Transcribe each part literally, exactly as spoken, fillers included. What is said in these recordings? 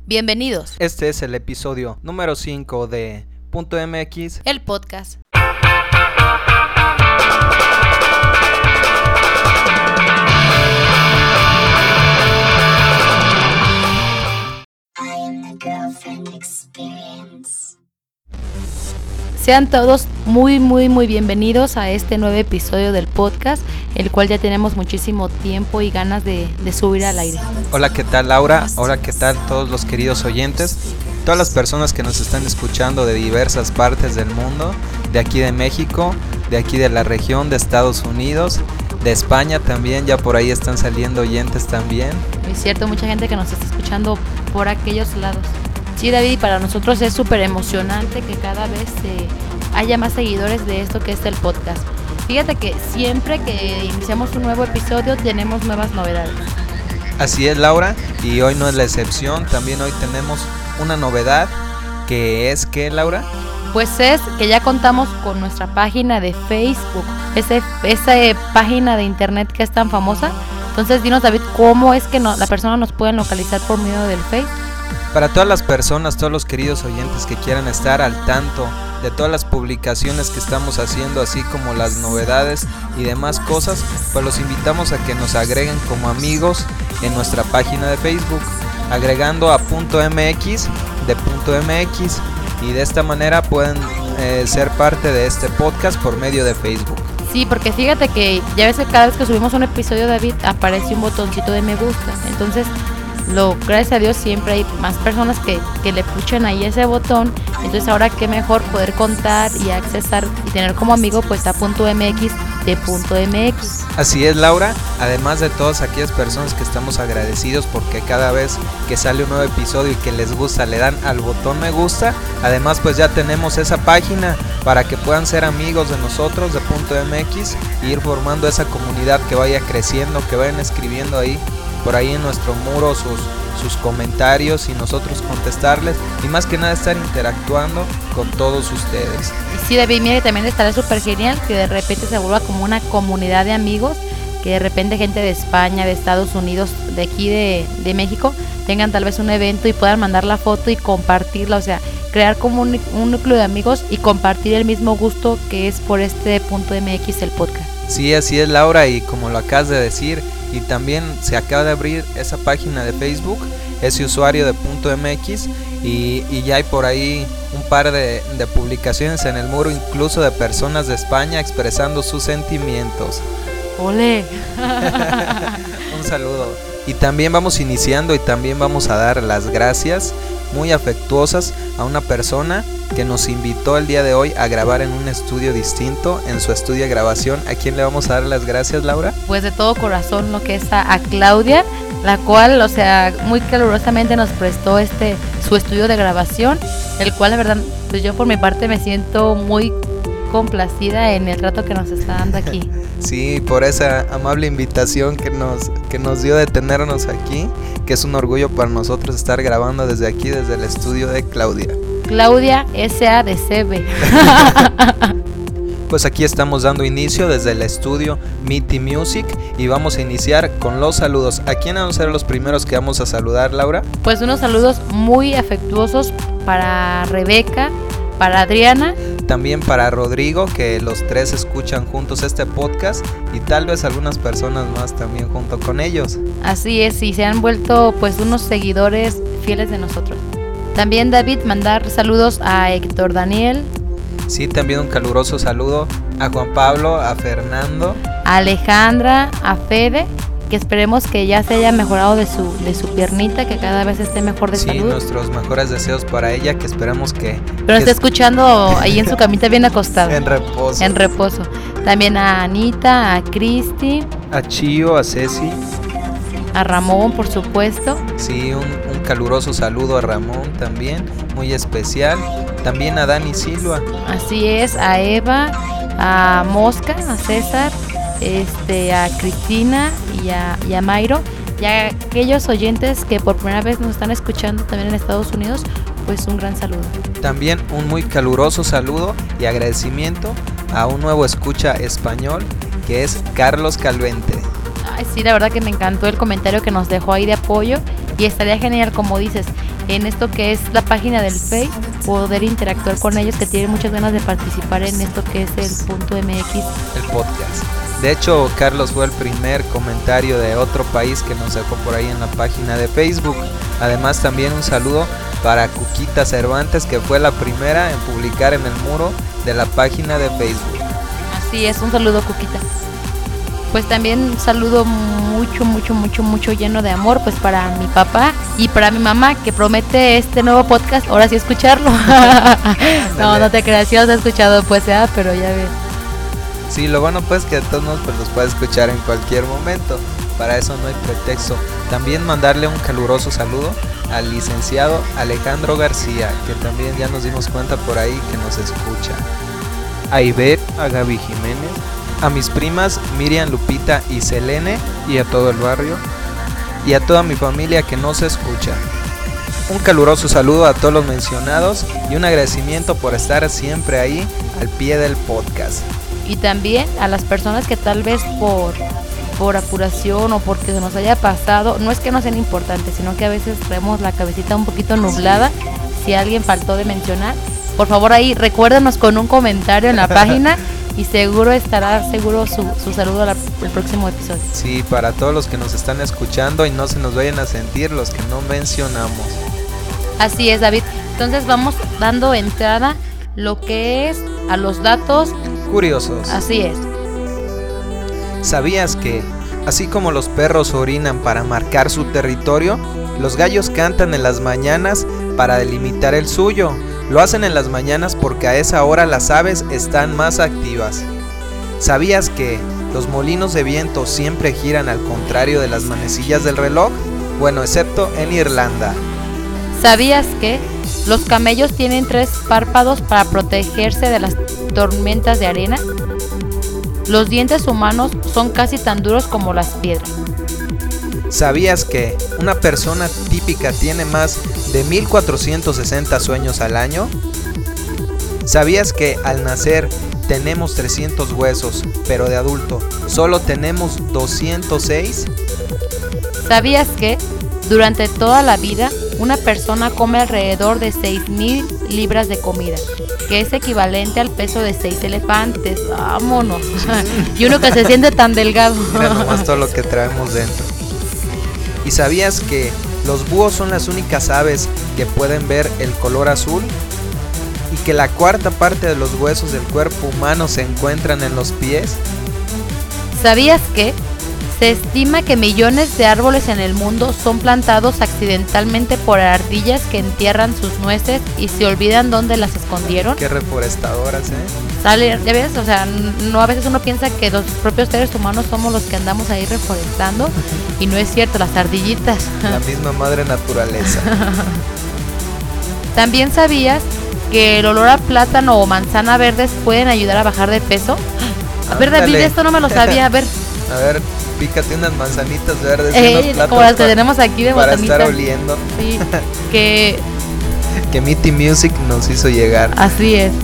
Bienvenidos. Este es el episodio número cinco de Punto M X, el podcast. Sean todos muy muy muy bienvenidos a este nuevo episodio del podcast, el cual ya tenemos muchísimo tiempo y ganas de, de subir al aire. Hola, ¿qué tal Laura? Hola, ¿qué tal todos los queridos oyentes? Todas las personas que nos están escuchando de diversas partes del mundo, de aquí de México, de aquí de la región, de Estados Unidos, de España también, ya por ahí están saliendo oyentes también. Es cierto, mucha gente que nos está escuchando por aquellos lados. Sí, David, para nosotros es súper emocionante que cada vez eh, haya más seguidores de esto que es el podcast. Fíjate que siempre que iniciamos un nuevo episodio tenemos nuevas novedades. Así es, Laura, y hoy no es la excepción. También hoy tenemos una novedad, que es ¿qué, Laura? Pues es que ya contamos con nuestra página de Facebook, ese, esa eh, página de internet que es tan famosa. Entonces dinos, David, ¿cómo es que no, la persona nos puede localizar por medio del Facebook? Para todas las personas, todos los queridos oyentes que quieran estar al tanto de todas las publicaciones que estamos haciendo, así como las novedades y demás cosas, pues los invitamos a que nos agreguen como amigos en nuestra página de Facebook, agregando a Punto M X de Punto M X, y de esta manera pueden eh, ser parte de este podcast por medio de Facebook. Sí, porque fíjate que ya ves que cada vez que subimos un episodio, David, aparece un botoncito de me gusta. Entonces, lo gracias a Dios siempre hay más personas que, que le puchen ahí ese botón. Entonces ahora qué mejor poder contar y accesar y tener como amigo pues a Punto M X de Punto M X. Así es, Laura, además de todas aquellas personas que estamos agradecidos porque cada vez que sale un nuevo episodio y que les gusta le dan al botón me gusta. Además pues ya tenemos esa página para que puedan ser amigos de nosotros de Punto M X e ir formando esa comunidad que vaya creciendo, que vayan escribiendo ahí por ahí en nuestro muro sus, sus comentarios y nosotros contestarles, y más que nada estar interactuando con todos ustedes. Y sí, David, mira, también estará súper genial que de repente se vuelva como una comunidad de amigos, que de repente gente de España, de Estados Unidos, de aquí de, de México, tengan tal vez un evento y puedan mandar la foto y compartirla, o sea, crear como un, un núcleo de amigos y compartir el mismo gusto que es por este Punto M X el podcast. Sí, así es, Laura, y como lo acabas de decir, y también se acaba de abrir esa página de Facebook, ese usuario de Punto M X, y, y ya hay por ahí un par de, de publicaciones en el muro, incluso de personas de España expresando sus sentimientos. ¡Ole! Un saludo. Y también vamos iniciando y también vamos a dar las gracias muy afectuosas a una persona que nos invitó el día de hoy a grabar en un estudio distinto, en su estudio de grabación. ¿A quién le vamos a dar las gracias, Laura? Pues de todo corazón lo que es a, a Claudia, la cual, o sea, muy calurosamente nos prestó este su estudio de grabación, el cual la verdad, pues yo por mi parte me siento muy complacida en el trato que nos está dando aquí. Sí, por esa amable invitación que nos, que nos dio de tenernos aquí, que es un orgullo para nosotros estar grabando desde aquí, desde el estudio de Claudia. Claudia S A D C B. Pues aquí estamos dando inicio desde el estudio Meety Music y vamos a iniciar con los saludos. ¿A quién vamos a ser los primeros que vamos a saludar, Laura? Pues unos saludos muy afectuosos para Rebeca, para Adriana, también para Rodrigo, que los tres escuchan juntos este podcast, y tal vez algunas personas más también junto con ellos. Así es, y se han vuelto pues unos seguidores fieles de nosotros. También, David, mandar saludos a Héctor Daniel. Sí, también un caluroso saludo a Juan Pablo, a Fernando, a Alejandra, a Fede, que esperemos que ya se haya mejorado de su de su piernita, que cada vez esté mejor de sí, salud. Sí, nuestros mejores deseos para ella, que esperamos que... Pero que está escuchando ahí en su camita bien acostada. En reposo. En reposo. También a Anita, a Cristi, a Chío, a Ceci, a Ramón, por supuesto. Sí, un, un caluroso saludo a Ramón también, muy especial. También a Dani Silva. Así es, a Eva, a Mosca, a César, este, a Cristina y a, y a Mayro, y a aquellos oyentes que por primera vez nos están escuchando también en Estados Unidos, pues un gran saludo. También un muy caluroso saludo y agradecimiento a un nuevo escucha español, que es Carlos Calvente. Ay, sí, la verdad que me encantó el comentario que nos dejó ahí de apoyo, y estaría genial, como dices, en esto que es la página del Face, poder interactuar con ellos que tienen muchas ganas de participar en esto que es el punto M X. El podcast. De hecho, Carlos fue el primer comentario de otro país que nos dejó por ahí en la página de Facebook. Además, también un saludo para Cuquita Cervantes, que fue la primera en publicar en el muro de la página de Facebook. Así es, un saludo, Cuquita. Pues también un saludo mucho, mucho, mucho, mucho lleno de amor, pues para mi papá y para mi mamá, que promete este nuevo podcast, ahora sí escucharlo. No, no te creas, sí los he escuchado, pues ya, pero ya ves. Sí, lo bueno pues que de todos modos pues los puedes escuchar en cualquier momento, para eso no hay pretexto. También mandarle un caluroso saludo al licenciado Alejandro García, que también ya nos dimos cuenta por ahí que nos escucha. A Ivette, a Gaby Jiménez, a mis primas Miriam, Lupita y Selene, y a todo el barrio, y a toda mi familia que nos escucha. Un caluroso saludo a todos los mencionados y un agradecimiento por estar siempre ahí al pie del podcast. Y también a las personas que tal vez por, por apuración o porque se nos haya pasado, no es que no sean importantes, sino que a veces traemos la cabecita un poquito nublada. Si alguien faltó de mencionar, por favor ahí recuérdenos con un comentario en la página y seguro estará seguro su, su saludo al próximo episodio. Sí, para todos los que nos están escuchando y no se nos vayan a sentir los que no mencionamos. Así es, David. Entonces vamos dando entrada lo que es a los datos curiosos. Así es. ¿Sabías que, así como los perros orinan para marcar su territorio, los gallos cantan en las mañanas para delimitar el suyo? Lo hacen en las mañanas porque a esa hora las aves están más activas. ¿Sabías que los molinos de viento siempre giran al contrario de las manecillas del reloj? Bueno, excepto en Irlanda. ¿Sabías que los camellos tienen tres párpados para protegerse de las tormentas de arena? Los dientes humanos son casi tan duros como las piedras. ¿Sabías que una persona típica tiene más de mil cuatrocientos sesenta sueños al año? ¿Sabías que al nacer tenemos trescientos huesos, pero de adulto solo tenemos doscientos seis? ¿Sabías que durante toda la vida una persona come alrededor de seis mil libras de comida, que es equivalente al peso de seis elefantes? ¡Vámonos! Y uno que se siente tan delgado. Mira nomás todo lo que traemos dentro. ¿Y sabías que los búhos son las únicas aves que pueden ver el color azul? ¿Y que la cuarta parte de los huesos del cuerpo humano se encuentran en los pies? ¿Sabías que se estima que millones de árboles en el mundo son plantados accidentalmente por ardillas que entierran sus nueces y se olvidan dónde las escondieron? Qué reforestadoras, ¿eh? Sale, ya ves, o sea, no, a veces uno piensa que los propios seres humanos somos los que andamos ahí reforestando y no es cierto, las ardillitas. La misma madre naturaleza. ¿También sabías que el olor a plátano o manzana verdes pueden ayudar a bajar de peso? A ver, David, esto no me lo sabía, a ver. A ver, pícate unas manzanitas verdes, eh, unos como las que para, tenemos aquí de para botanita. estar oliendo. Sí, que que Mitty Music nos hizo llegar. Así es.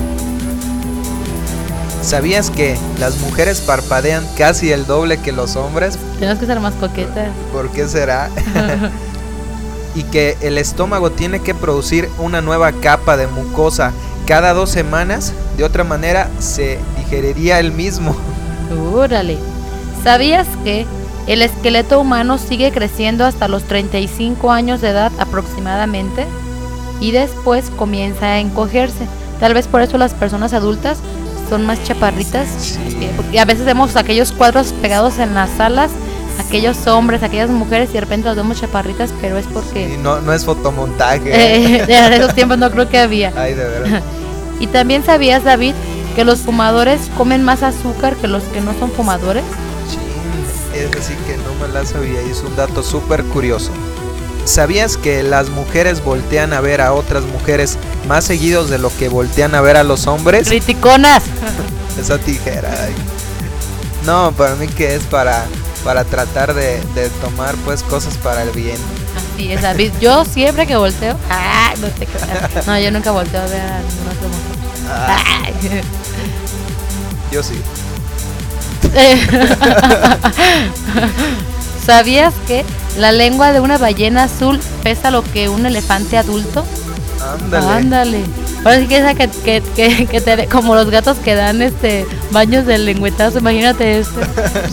¿Sabías que las mujeres parpadean casi el doble que los hombres? Tenemos que ser más coquetas. ¿Por qué será? Y que el estómago tiene que producir una nueva capa de mucosa cada dos semanas, de otra manera se digeriría el mismo. Órale. ¿Sabías que el esqueleto humano sigue creciendo hasta los treinta y cinco años de edad aproximadamente? Y después comienza a encogerse. Tal vez por eso las personas adultas son más chaparritas. Sí. Porque a veces vemos aquellos cuadros pegados en las salas, aquellos hombres, aquellas mujeres, y de repente los vemos chaparritas, pero es porque... Sí, no, no es fotomontaje. Eh, en esos tiempos no creo que había. Ay, de verdad. ¿Y también sabías, David, que los fumadores comen más azúcar que los que no son fumadores? Sí, es decir que no me la sabía y es un dato súper curioso. ¿Sabías que las mujeres voltean a ver a otras mujeres más seguidos de lo que voltean a ver a los hombres? ¡Criticonas! Esa tijera. Ay. No, para mí que es para, para tratar de, de tomar pues cosas para el bien. Así es, David. Yo siempre que volteo... ¡Ah! No te creas. No, yo nunca volteo a ver a ninguna otra mujer. Ah. Yo sí. ¿Sabías que la lengua de una ballena azul pesa lo que un elefante adulto? Ándale. Ándale. Ahora sí que esa que, que, que, que te, como los gatos que dan este baños de lengüetazo, imagínate este.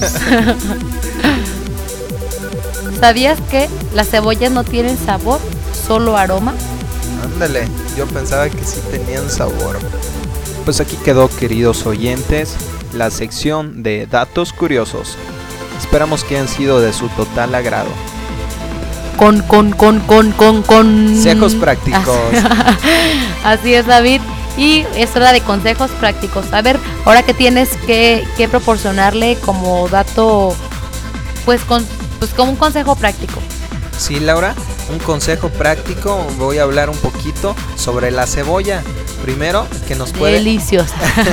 ¿Sabías que las cebollas no tienen sabor, solo aroma? Ándale, yo pensaba que sí tenían sabor. Pues aquí quedó, queridos oyentes, la sección de datos curiosos. Esperamos que hayan sido de su total agrado. Con, con, con, con, con, con... Consejos prácticos. Así es, David. Y es hora de consejos prácticos. A ver, ahora que tienes que, que proporcionarle como dato, pues, con, pues como un consejo práctico. Sí, Laura, un consejo práctico. Voy a hablar un poquito sobre la cebolla. Primero, que nos puede... Deliciosa.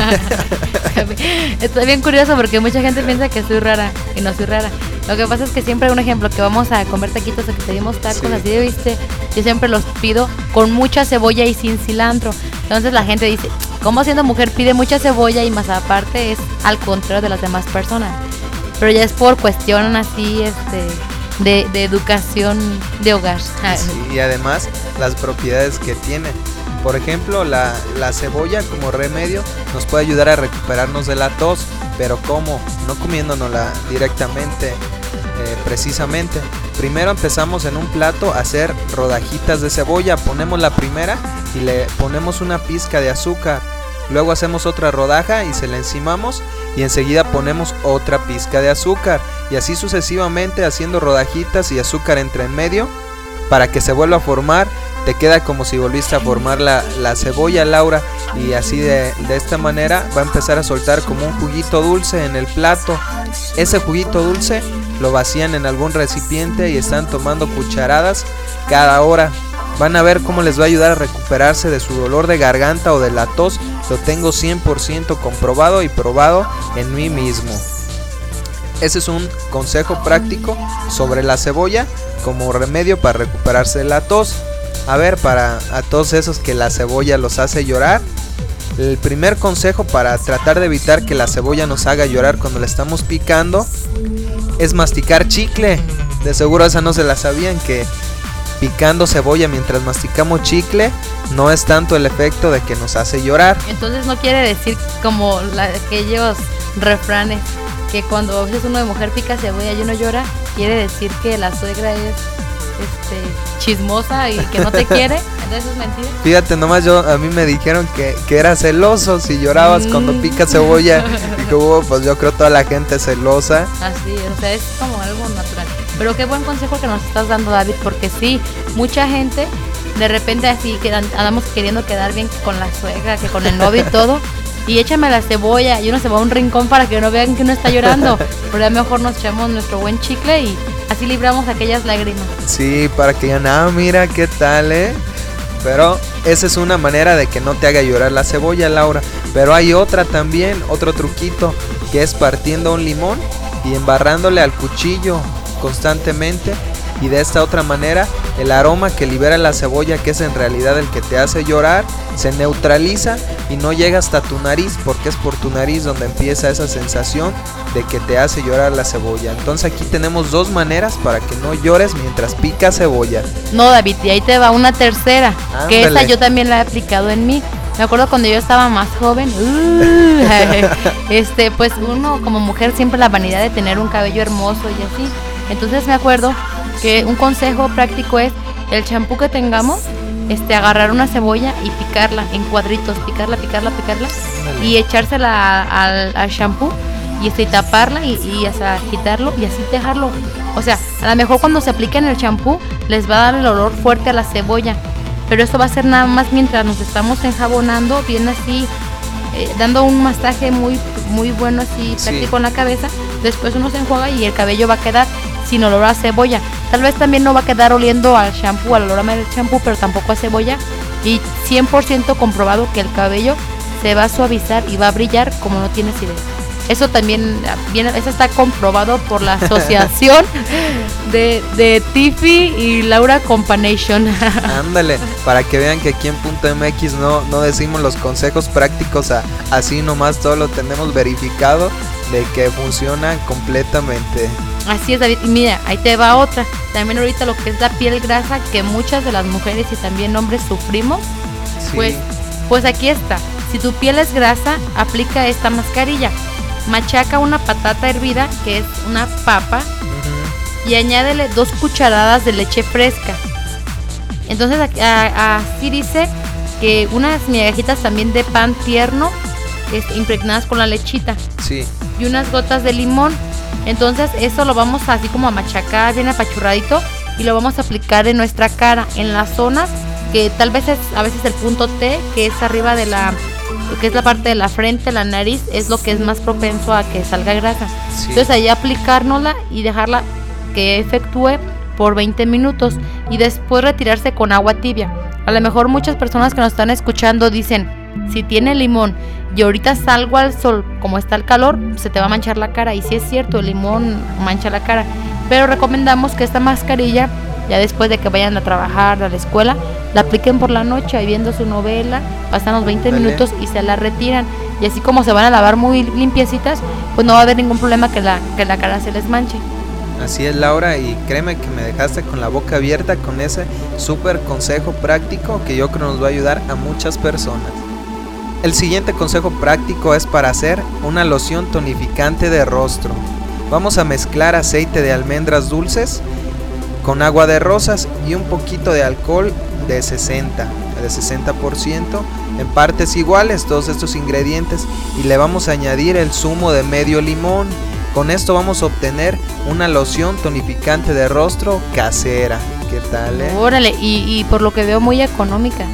Estoy bien curioso porque mucha gente piensa que soy rara y no soy rara. Lo que pasa es que siempre hay un ejemplo que vamos a comer taquitos o que pedimos tacos, sí. Así de viste, yo siempre los pido con mucha cebolla y sin cilantro. Entonces la gente dice, ¿cómo siendo mujer pide mucha cebolla y más aparte? Es al contrario de las demás personas. Pero ya es por cuestión así, este... De, de educación de hogar. Sí, y además las propiedades que tiene. Por ejemplo, la, la cebolla como remedio nos puede ayudar a recuperarnos de la tos. Pero ¿cómo? No comiéndonosla directamente, eh, precisamente. Primero empezamos en un plato a hacer rodajitas de cebolla. Ponemos la primera y le ponemos una pizca de azúcar. Luego hacemos otra rodaja y se la encimamos y enseguida ponemos otra pizca de azúcar. Y así sucesivamente haciendo rodajitas y azúcar entre en medio para que se vuelva a formar. Te queda como si volviste a formar la, la cebolla, Laura. Y así de, de esta manera va a empezar a soltar como un juguito dulce en el plato. Ese juguito dulce lo vacían en algún recipiente y están tomando cucharadas cada hora. Van a ver cómo les va a ayudar a recuperarse de su dolor de garganta o de la tos. Lo tengo cien por ciento comprobado y probado en mí mismo. Ese es un consejo práctico sobre la cebolla como remedio para recuperarse de la tos. A ver, para a todos esos que la cebolla los hace llorar, el primer consejo para tratar de evitar que la cebolla nos haga llorar cuando la estamos picando es masticar chicle. De seguro esa no se la sabían, que picando cebolla mientras masticamos chicle no es tanto el efecto de que nos hace llorar. Entonces no quiere decir como la, aquellos refranes que cuando a veces uno de mujer pica cebolla y uno llora, quiere decir que la suegra es este, chismosa y que no te quiere. Entonces es mentira. Fíjate nomás, yo a mí me dijeron que, que era celoso si llorabas mm. cuando pica cebolla. Y como, pues yo creo toda la gente es celosa. Así, o sea, es como algo natural. Pero qué buen consejo que nos estás dando, David, porque sí, mucha gente de repente así que andamos queriendo quedar bien con la suegra, que con el novio y todo, y échame la cebolla y uno se va a un rincón para que no vean que uno está llorando, pero ya mejor nos echamos nuestro buen chicle y así libramos aquellas lágrimas. Sí, para que ya nada, mira qué tal, eh. Pero esa es una manera de que no te haga llorar la cebolla, Laura. Pero hay otra también, otro truquito, que es partiendo un limón y embarrándole al cuchillo constantemente, y de esta otra manera el aroma que libera la cebolla, que es en realidad el que te hace llorar, se neutraliza y no llega hasta tu nariz, porque es por tu nariz donde empieza esa sensación de que te hace llorar la cebolla. Entonces aquí tenemos dos maneras para que no llores mientras pica cebolla. No, David, y ahí te va una tercera. Ándale. Que esa yo también la he aplicado en mí. Me acuerdo cuando yo estaba más joven, uh, este, pues uno como mujer siempre la vanidad de tener un cabello hermoso y así. Entonces me acuerdo que un consejo práctico es el champú que tengamos, este, agarrar una cebolla y picarla en cuadritos, picarla, picarla, picarla y echársela al, al champú y este, taparla y, y hasta quitarlo y así dejarlo. O sea, a lo mejor cuando se apliquen el champú les va a dar el olor fuerte a la cebolla, pero esto va a ser nada más mientras nos estamos enjabonando, bien así, eh, dando un masaje muy, muy bueno así práctico sí. En la cabeza. Después uno se enjuaga y el cabello va a quedar sin olor a cebolla. Tal vez también no va a quedar oliendo al shampoo, al aroma del shampoo, pero tampoco a cebolla. Y cien por ciento comprobado que el cabello se va a suavizar y va a brillar como no tienes idea. Eso también viene, eso está comprobado por la asociación de, de Tiffy y Laura Companation. Ándale, para que vean que aquí en Punto M X no, no decimos los consejos prácticos a, así nomás, todo lo tenemos verificado de que funciona completamente. Así es, David. Y mira, ahí te va otra. También ahorita lo que es la piel grasa, que muchas de las mujeres y también hombres sufrimos. Sí. Pues, pues aquí está. Si tu piel es grasa, aplica esta mascarilla. Machaca una patata hervida, que es una papa, uh-huh. y añádele dos cucharadas de leche fresca. Entonces así dice que unas migajitas también de pan tierno, que es impregnadas con la lechita. Sí. Y unas gotas de limón. Entonces eso lo vamos a, así como a machacar bien apachurradito y lo vamos a aplicar en nuestra cara, en las zonas que tal vez es a veces el punto T, que es arriba de la, que es la parte de la frente, la nariz, es lo que es más propenso a que salga grasa. Sí. Entonces ahí aplicárnosla y dejarla que efectúe por veinte minutos y después retirarse con agua tibia. A lo mejor muchas personas que nos están escuchando dicen, si tiene limón y ahorita salgo al sol, como está el calor, se te va a manchar la cara. Y sí es cierto, el limón mancha la cara, pero recomendamos que esta mascarilla, ya después de que vayan a trabajar, a la escuela, la apliquen por la noche, ahí viendo su novela, pasan los veinte vale. minutos y se la retiran. Y así como se van a lavar muy limpiecitas, pues no va a haber ningún problema que la, que la cara se les manche. Así es, Laura, y créeme que me dejaste con la boca abierta con ese súper consejo práctico que yo creo nos va a ayudar a muchas personas. El siguiente consejo práctico es para hacer una loción tonificante de rostro. Vamos a mezclar aceite de almendras dulces con agua de rosas y un poquito de alcohol de sesenta por ciento en partes iguales, todos estos ingredientes, y le vamos a añadir el zumo de medio limón. Con esto vamos a obtener una loción tonificante de rostro casera. ¿Qué tal, eh? Órale, y, y por lo que veo muy económica.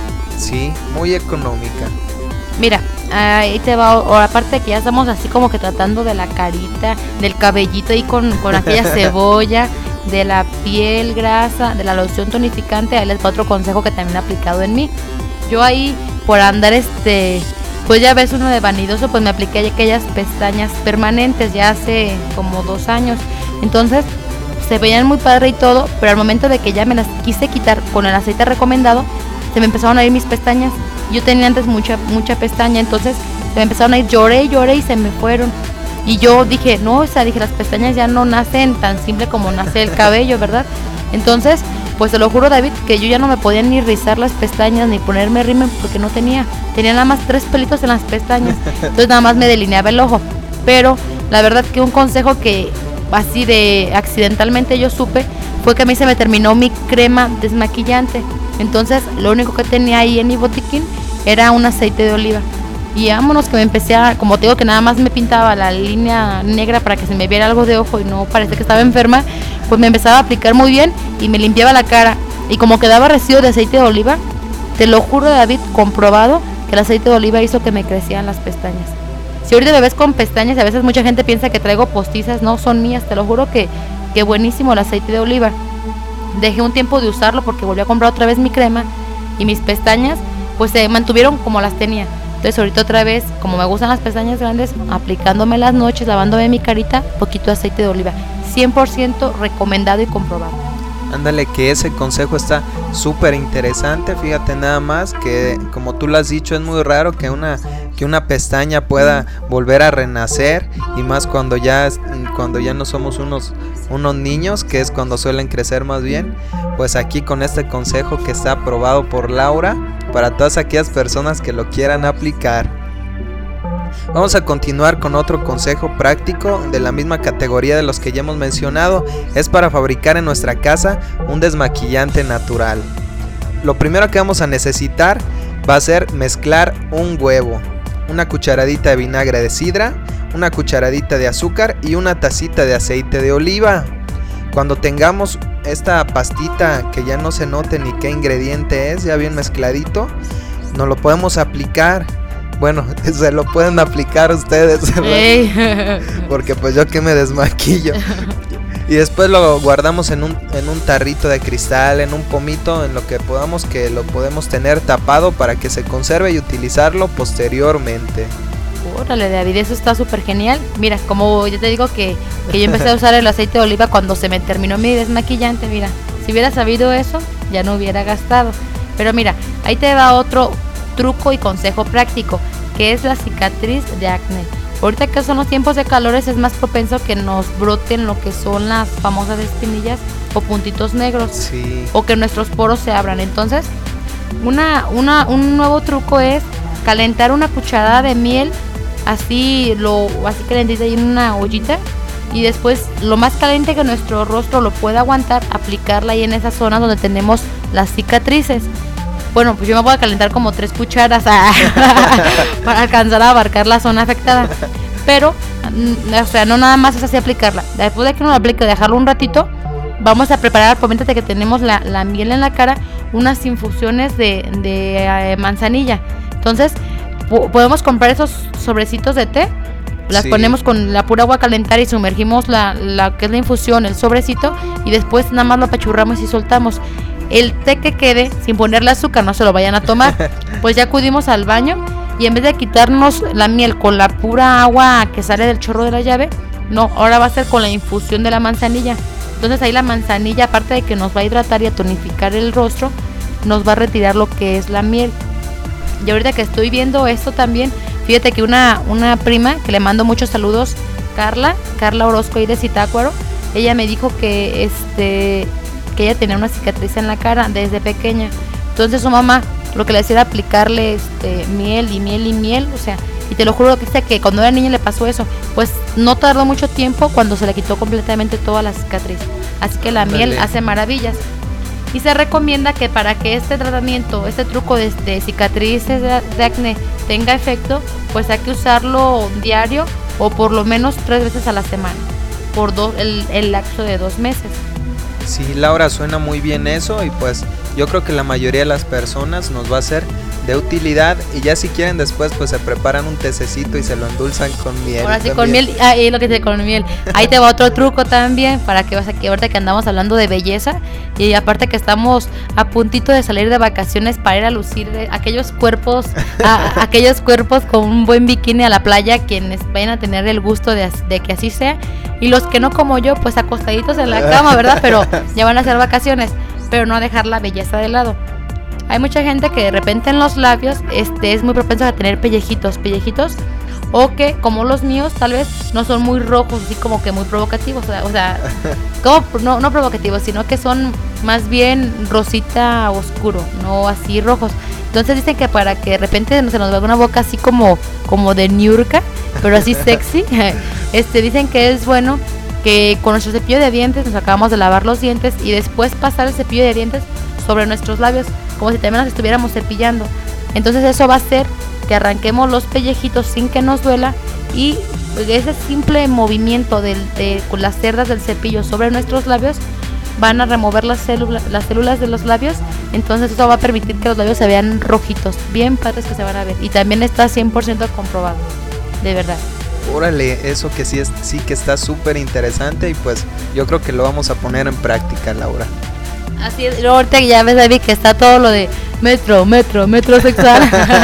Sí, muy económica. Mira, ahí te va, o aparte de que ya estamos así como que tratando de la carita, del cabellito ahí con, con aquella cebolla, de la piel grasa, de la loción tonificante, ahí les va otro consejo que también he aplicado en mí. Yo ahí, por andar este, pues ya ves uno de vanidoso, pues me apliqué aquellas pestañas permanentes ya hace como dos años. Entonces, se veían muy padre y todo, pero al momento de que ya me las quise quitar con el aceite recomendado, se me empezaron a ir mis pestañas. Yo tenía antes mucha mucha pestaña, entonces se me empezaron a ir, lloré, lloré y se me fueron. Y yo dije, no, o sea, dije, las pestañas ya no nacen tan simple como nace el cabello, ¿verdad? Entonces, pues te lo juro, David, que yo ya no me podía ni rizar las pestañas, ni ponerme rímel, porque no tenía, tenía nada más tres pelitos en las pestañas, entonces nada más me delineaba el ojo. Pero la verdad que un consejo que así de accidentalmente yo supe, fue que a mí se me terminó mi crema desmaquillante. Entonces lo único que tenía ahí en mi botiquín era un aceite de oliva. Y vámonos que me empecé a, como te digo que nada más me pintaba la línea negra para que se me viera algo de ojo y no parecía que estaba enferma, pues me empezaba a aplicar muy bien y me limpiaba la cara. Y como quedaba residuo de aceite de oliva, te lo juro, David, comprobado que el aceite de oliva hizo que me crecieran las pestañas. Si ahorita me ves con pestañas, a veces mucha gente piensa que traigo postizas, no, son mías, te lo juro que, que buenísimo el aceite de oliva. Dejé un tiempo de usarlo porque volví a comprar otra vez mi crema y mis pestañas pues se mantuvieron como las tenía. Entonces ahorita otra vez, como me gustan las pestañas grandes, aplicándome las noches, lavándome mi carita, poquito de aceite de oliva. cien por ciento recomendado y comprobado. Ándale, que ese consejo está súper interesante. Fíjate nada más que, como tú lo has dicho, es muy raro que una que una pestaña pueda volver a renacer, y más cuando ya cuando ya no somos unos unos niños, que es cuando suelen crecer más bien. Pues aquí con este consejo que está aprobado por Laura para todas aquellas personas que lo quieran aplicar. Vamos a continuar con otro consejo práctico de la misma categoría de los que ya hemos mencionado. Es para fabricar en nuestra casa un desmaquillante natural. Lo primero que vamos a necesitar va a ser mezclar un huevo, una cucharadita de vinagre de sidra, una cucharadita de azúcar y una tacita de aceite de oliva. Cuando tengamos esta pastita que ya no se note ni qué ingrediente es, ya bien mezcladito, nos lo podemos aplicar. Bueno, se lo pueden aplicar ustedes, ¿verdad? Porque pues yo que me desmaquillo. Y después lo guardamos en un, en un tarrito de cristal, en un pomito, en lo que podamos, que lo podemos tener tapado para que se conserve y utilizarlo posteriormente. Órale, David, eso está súper genial. Mira, como yo te digo que, que yo empecé a usar el aceite de oliva cuando se me terminó mi desmaquillante. Mira, si hubiera sabido eso, ya no hubiera gastado. Pero mira, ahí te va otro truco y consejo práctico, que es la cicatriz de acné. Ahorita que son los tiempos de calores es más propenso que nos broten lo que son las famosas espinillas o puntitos negros, sí. o que nuestros poros se abran. Entonces, una, una, un nuevo truco es calentar una cucharada de miel, así, lo, así calentita en una ollita, y después lo más caliente que nuestro rostro lo pueda aguantar, aplicarla ahí en esa zona donde tenemos las cicatrices. Bueno, pues yo me voy a calentar como tres cucharas para alcanzar a abarcar la zona afectada. Pero, o sea, no nada más es así aplicarla. Después de que uno la aplique, dejarlo un ratito, vamos a preparar, al momento de que tenemos la, la miel en la cara, unas infusiones de, de eh, manzanilla. Entonces, po- podemos comprar esos sobrecitos de té, las sí. ponemos con la pura agua a calentar y sumergimos la, la que es la infusión, el sobrecito, y después nada más lo apachurramos y soltamos. El té que quede, sin ponerle azúcar, no se lo vayan a tomar, pues ya acudimos al baño y en vez de quitarnos la miel con la pura agua que sale del chorro de la llave, no, ahora va a ser con la infusión de la manzanilla. Entonces ahí la manzanilla, aparte de que nos va a hidratar y a tonificar el rostro, nos va a retirar lo que es la miel. Y ahorita que estoy viendo esto también, fíjate que una, una prima, que le mando muchos saludos, Carla, Carla Orozco ahí de Zitácuaro, ella me dijo que este... que ella tenía una cicatriz en la cara desde pequeña. Entonces su mamá lo que le hacía era aplicarle este, miel y miel y miel, o sea, y te lo juro que, que cuando era niña le pasó eso, pues no tardó mucho tiempo cuando se le quitó completamente toda la cicatriz. Así que la Dale. miel hace maravillas. Y se recomienda que para que este tratamiento, este truco de, de cicatrices de, de acné tenga efecto, pues hay que usarlo diario o por lo menos tres veces a la semana, por do, el, el lapso de dos meses. Sí, Laura, suena muy bien eso y pues yo creo que la mayoría de las personas nos va a ser de utilidad y ya si quieren después pues se preparan un tececito y se lo endulzan con miel. Ahora sí, con miel, ahí lo que te con miel. Ahí te va otro truco también para que vas aquí ahorita que andamos hablando de belleza y aparte que estamos a puntito de salir de vacaciones para ir a lucir aquellos cuerpos, a, aquellos cuerpos con un buen bikini a la playa, quienes vayan a tener el gusto de, de que así sea, y los que no como yo, pues acostaditos en la cama, ¿verdad? Pero ya van a hacer vacaciones, pero no dejar la belleza de lado. Hay mucha gente que de repente en los labios este, es muy propenso a tener pellejitos, pellejitos, o que como los míos tal vez no son muy rojos, así como que muy provocativos, o sea, o sea como, no, no provocativos, sino que son más bien rosita oscuro, no así rojos. Entonces dicen que para que de repente se nos vea una boca así como, como de niurka, pero así sexy, este, dicen que es bueno que con nuestro cepillo de dientes nos acabamos de lavar los dientes y después pasar el cepillo de dientes sobre nuestros labios, como si también nos estuviéramos cepillando. Entonces eso va a hacer que arranquemos los pellejitos sin que nos duela y ese simple movimiento de, de con las cerdas del cepillo sobre nuestros labios van a remover las células, las células de los labios. Entonces eso va a permitir que los labios se vean rojitos, bien padres que se van a ver, y también está cien por ciento comprobado, de verdad. Órale, eso que sí, es, sí que está súper interesante y pues yo creo que lo vamos a poner en práctica, Laura. Así es, luego ahorita ya ves, David, que está todo lo de metro, metro, metro sexual.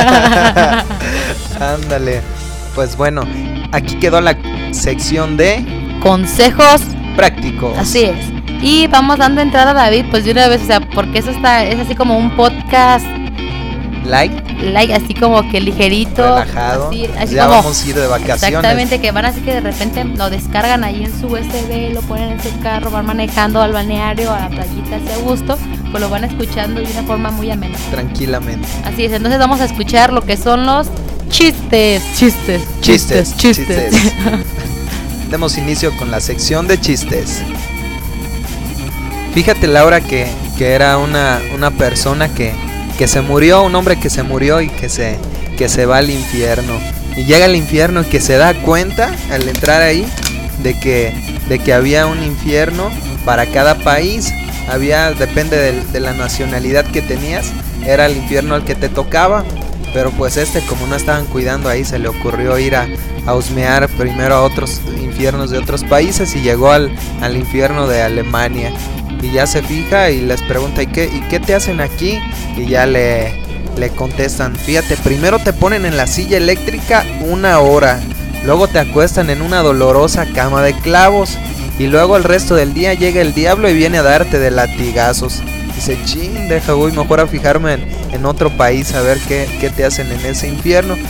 Ándale, pues bueno, aquí quedó la sección de consejos prácticos. Así es. Y vamos dando entrada, David, pues de una vez, o sea, porque eso está, es así como un podcast light, light, así como que ligerito, relajado, así, así ya como, vamos a ir de vacaciones. Exactamente, que van así que de repente lo descargan ahí en su U S B, lo ponen en su carro, van manejando al balneario, a la playita, así a gusto, pues lo van escuchando de una forma muy amena. Tranquilamente. Así es, entonces vamos a escuchar lo que son los chistes, chistes, chistes, chistes. chistes. chistes. Demos inicio con la sección de chistes. Fíjate, Laura, que, que era una, una persona que que se murió, un hombre que se murió y que se, que se va al infierno. Y llega al infierno y que se da cuenta al entrar ahí de que, de que había un infierno para cada país. Había, depende de, de la nacionalidad que tenías, era el infierno al que te tocaba. Pero pues este, como no estaban cuidando ahí, se le ocurrió ir a, a husmear primero a otros infiernos de otros países y llegó al, al infierno de Alemania. Y ya se fija y les pregunta, ¿y qué, ¿y qué te hacen aquí? Y ya le, le contestan, fíjate, primero te ponen en la silla eléctrica una hora, luego te acuestan en una dolorosa cama de clavos, y luego el resto del día llega el diablo y viene a darte de latigazos. Dice, chin, deja, voy mejor a fijarme en, en otro país a ver qué, qué te hacen en ese infierno.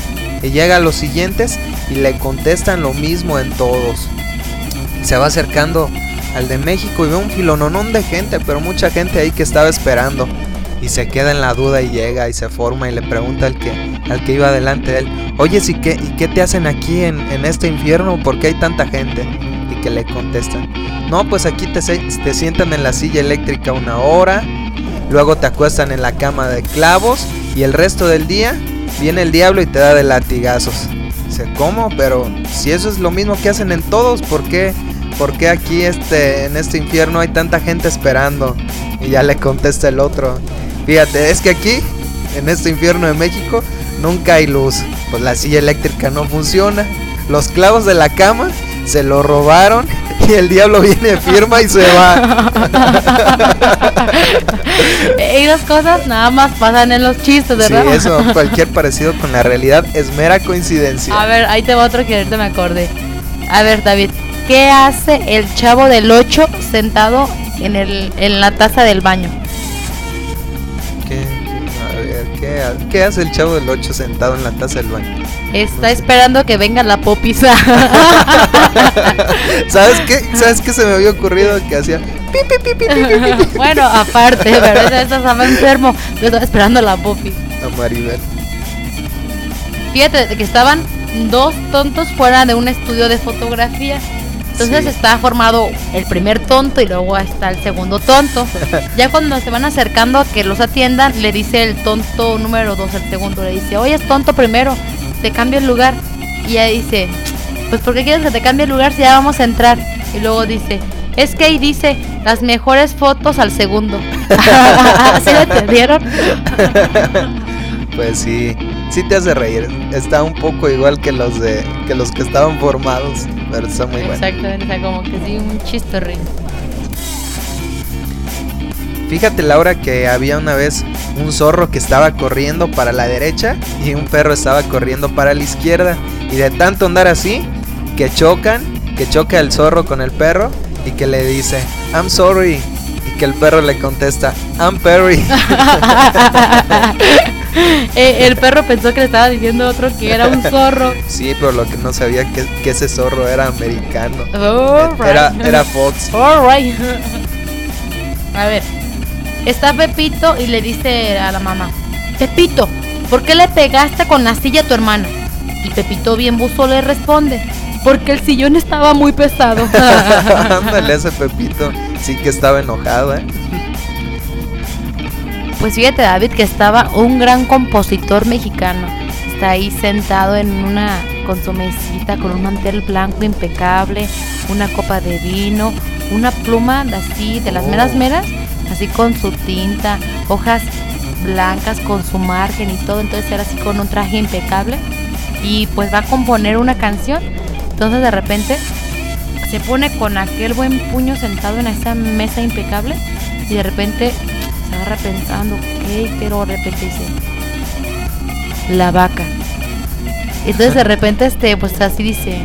Y llega a los siguientes y le contestan lo mismo en todos. Se va acercando al de México y ve un filononón de gente, pero mucha gente ahí que estaba esperando. Y se queda en la duda y llega y se forma y le pregunta al que, al que iba delante de él: oye, ¿sí qué, ¿y qué te hacen aquí en, en este infierno? ¿Por qué hay tanta gente? Y que le contestan: no, pues aquí te, te sientan en la silla eléctrica una hora, luego te acuestan en la cama de clavos y el resto del día viene el diablo y te da de latigazos. Dice: ¿cómo? Pero si eso es lo mismo que hacen en todos, ¿por qué, por qué aquí este, en este infierno hay tanta gente esperando? Y ya le contesta el otro: fíjate, es que aquí, en este infierno de México, nunca hay luz. Pues la silla eléctrica no funciona, los clavos de la cama se lo robaron y el diablo viene, firma y se va. Y las cosas nada más pasan en los chistes, ¿verdad? Sí, eso, cualquier parecido con la realidad es mera coincidencia. A ver, ahí te va otro que ahorita me acordé. A ver, David, ¿qué hace el Chavo del Ocho sentado en, el, en la taza del baño? ¿Qué? A ver, ¿qué, ¿qué hace el Chavo del Ocho sentado en la taza del baño? Está esperando que venga la popis. ¿Sabes qué? ¿Sabes qué se me había ocurrido? Que hacía pi, pi, pi, pi, pi, pi. Bueno, aparte, pero esa estaba enfermo. Yo estaba esperando la popis. A Maribel. Fíjate que estaban dos tontos fuera de un estudio de fotografía. Entonces sí, está formado el primer tonto y luego está el segundo tonto. Ya cuando se van acercando a que los atiendan, le dice el tonto número dos al segundo, le dice: oye, es tonto primero, te cambio el lugar. Y ella dice: pues ¿por qué quieres que te cambie el lugar si ya vamos a entrar? Y luego dice: es que ahí dice las mejores fotos al segundo. ¿Sí lo entendieron? Pues sí, sí te hace reír. Está un poco igual que los de que los que estaban formados, pero está muy bueno. Exactamente, o sea, como que sí, un chistorrín. Fíjate, Laura, que había una vez un zorro que estaba corriendo para la derecha y un perro estaba corriendo para la izquierda. Y de tanto andar así, que chocan, que choca el zorro con el perro y que le dice: I'm sorry. Y que el perro le contesta: I'm Perry. eh, el perro pensó que le estaba diciendo otro que era un zorro. Sí, pero lo que no sabía que, que ese zorro era americano. All right. Era, era Fox. All right. A ver, está Pepito y le dice a la mamá: Pepito, ¿por qué le pegaste con la silla a tu hermana? Y Pepito bien buzo le responde: porque el sillón estaba muy pesado. Ándale, ese Pepito sí que estaba enojado, ¿eh? Pues fíjate, David, que estaba un gran compositor mexicano. Está ahí sentado en una con su mesita, con un mantel blanco impecable, una copa de vino, una pluma así de las oh. meras meras, así con su tinta, hojas blancas con su margen y todo. Entonces era así con un traje impecable y pues va a componer una canción. Entonces de repente se pone con aquel buen puño sentado en esa mesa impecable y de repente se agarra pensando: ¿qué? Pero de repente dice: la vaca. Entonces de repente este pues así dice: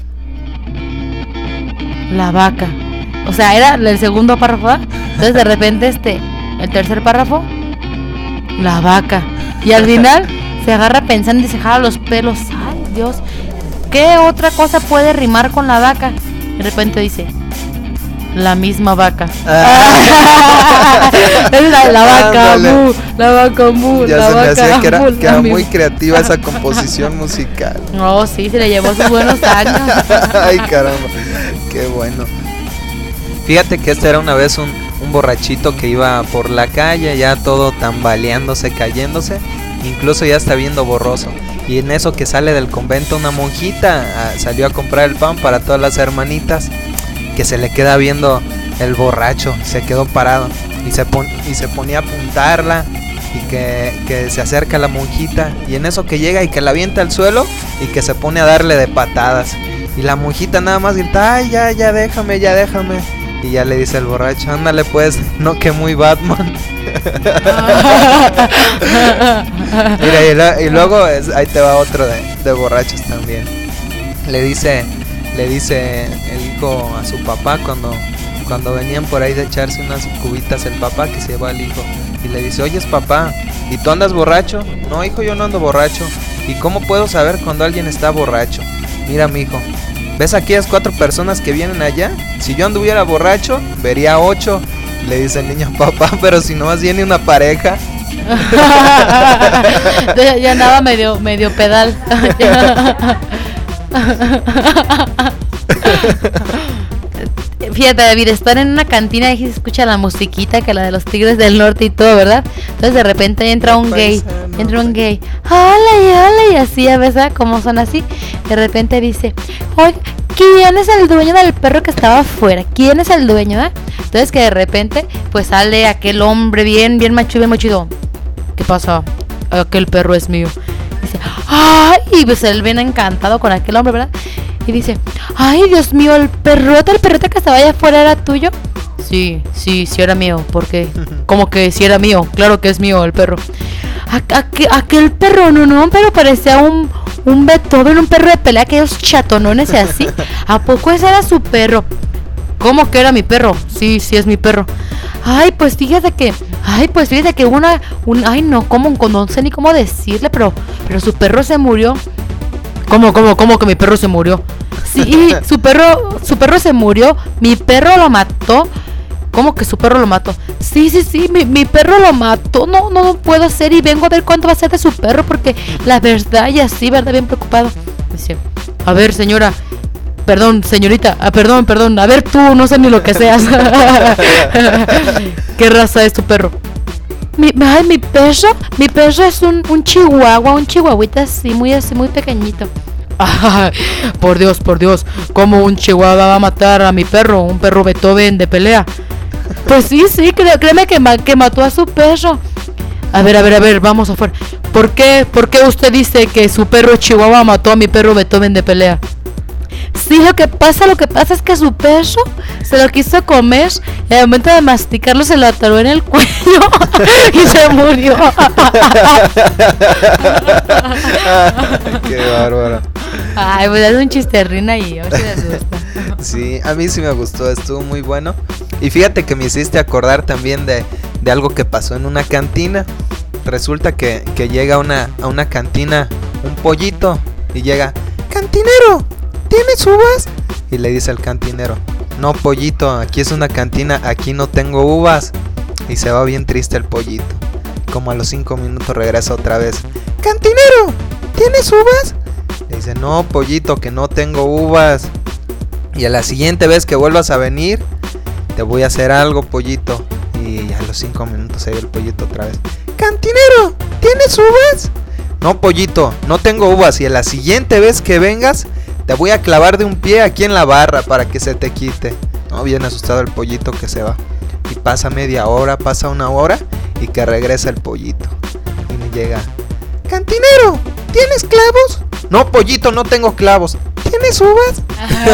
la vaca. O sea, era el segundo párrafo, ¿eh? Entonces de repente este el tercer párrafo: la vaca. Y al final se agarra pensando y se jala los pelos. Ay, Dios, ¿qué otra cosa puede rimar con la vaca? De repente dice: la misma vaca. Ah. Es la, la vaca mu, la vaca mu, ya la se vaca me hacía que era, mu, que era muy creativa esa composición musical. No, sí, se le llevó sus buenos años. Ay, caramba, qué bueno. Fíjate que este era una vez un, un borrachito que iba por la calle, ya todo tambaleándose, cayéndose, incluso ya está viendo borroso. Y en eso que sale del convento una monjita, ah, salió a comprar el pan para todas las hermanitas, que se le queda viendo el borracho, se quedó parado y se, pon, y se ponía a apuntarla y que, que se acerca a la monjita y en eso que llega y que la avienta al suelo y que se pone a darle de patadas y la monjita nada más grita: ay, ya, ya déjame, ya déjame. Y ya le dice el borracho: ándale pues, no que muy Batman. Mira, y, lo, y luego es, ahí te va otro de, de borrachos también. Le dice, le dice el hijo a su papá cuando, cuando venían por ahí de echarse unas cubitas el papá, que se llevó al hijo, y le dice: oyes papá, ¿y tú andas borracho? No, hijo, yo no ando borracho. ¿Y cómo puedo saber cuando alguien está borracho? Mira, mijo, ¿ves aquellas cuatro personas que vienen allá? Si yo anduviera borracho, vería ocho. Le dice el niño, papá, pero si nomás viene una pareja. ya, ya andaba medio, medio pedal. Fíjate, David, están en una cantina y se escucha la musiquita, que la de los Tigres del Norte y todo, ¿verdad? Entonces de repente entra un gay, entra un gay, hola y hola y así, ¿verdad? Como son así. De repente dice, oye, ¿quién es el dueño del perro que estaba afuera? ¿Quién es el dueño, eh? Entonces que de repente pues sale aquel hombre bien, bien machudo, bien machudo. ¿Qué pasa? Aquel perro es mío. Dice, ay, y pues él viene encantado con aquel hombre, ¿verdad? Y dice, ay, Dios mío, el perrote, el perrote que estaba allá afuera era tuyo. Sí, sí, sí era mío. ¿Por qué? ¿Cómo que sí era mío? Claro que es mío el perro. A- aqu- aquel perro, no, no, pero parecía un, un Beethoven, un perro de pelea, aquellos chatonones y así. ¿A poco ese era su perro? ¿Cómo que era mi perro? Sí, sí es mi perro. Ay, pues fíjate que, ay, pues fíjate que una, un, ay no, cómo, no sé ni cómo decirle, pero, pero su perro se murió. ¿Cómo, cómo, cómo que mi perro se murió? Sí, su perro, su perro se murió, mi perro lo mató. ¿Cómo que su perro lo mató? Sí, sí, sí, mi, mi perro lo mató. No, no lo puedo hacer y vengo a ver cuánto va a ser de su perro porque la verdad, y así, ¿verdad? Bien preocupado. Dice, a ver, señora, perdón, señorita, ah, perdón, perdón, a ver tú, no sé ni lo que seas. ¿Qué raza es tu perro? Mi, ay, mi perro, mi perro es un, un chihuahua, un chihuahuita así, muy así, muy pequeñito. Ay, por Dios, por Dios, ¿cómo un chihuahua va a matar a mi perro? Un perro Beethoven de pelea. Pues sí, sí, cré, créeme que, ma, que mató a su perro. A ver, a ver, a ver, vamos afuera. ¿Por qué, por qué usted dice que su perro chihuahua mató a mi perro Beethoven de pelea? Sí, lo que pasa, lo que pasa es que su perro se lo quiso comer y al momento de masticarlo se lo atoró en el cuello y se murió. Qué bárbaro. Ay, pues es un chisterrín ahí, a ver si les gusta. Sí, a mí sí me gustó, estuvo muy bueno. Y fíjate que me hiciste acordar también de, de algo que pasó en una cantina. Resulta que, que llega una, a una cantina un pollito y llega, cantinero, ¿tienes uvas? Y le dice al cantinero, no, pollito, aquí es una cantina, aquí no tengo uvas. Y se va bien triste el pollito. Como a los cinco minutos regresa otra vez, cantinero, ¿tienes uvas? Le dice, no, pollito, que no tengo uvas. Y a la siguiente vez que vuelvas a venir, te voy a hacer algo, pollito. Y a los cinco minutos se ve el pollito otra vez, cantinero, ¿tienes uvas? No, pollito, no tengo uvas. Y a la siguiente vez que vengas, te voy a clavar de un pie aquí en la barra para que se te quite. No, bien asustado el pollito que se va. Y pasa media hora, pasa una hora y que regresa el pollito. Y me llega, cantinero, ¿tienes clavos? No, pollito, no tengo clavos. ¿Tienes uvas?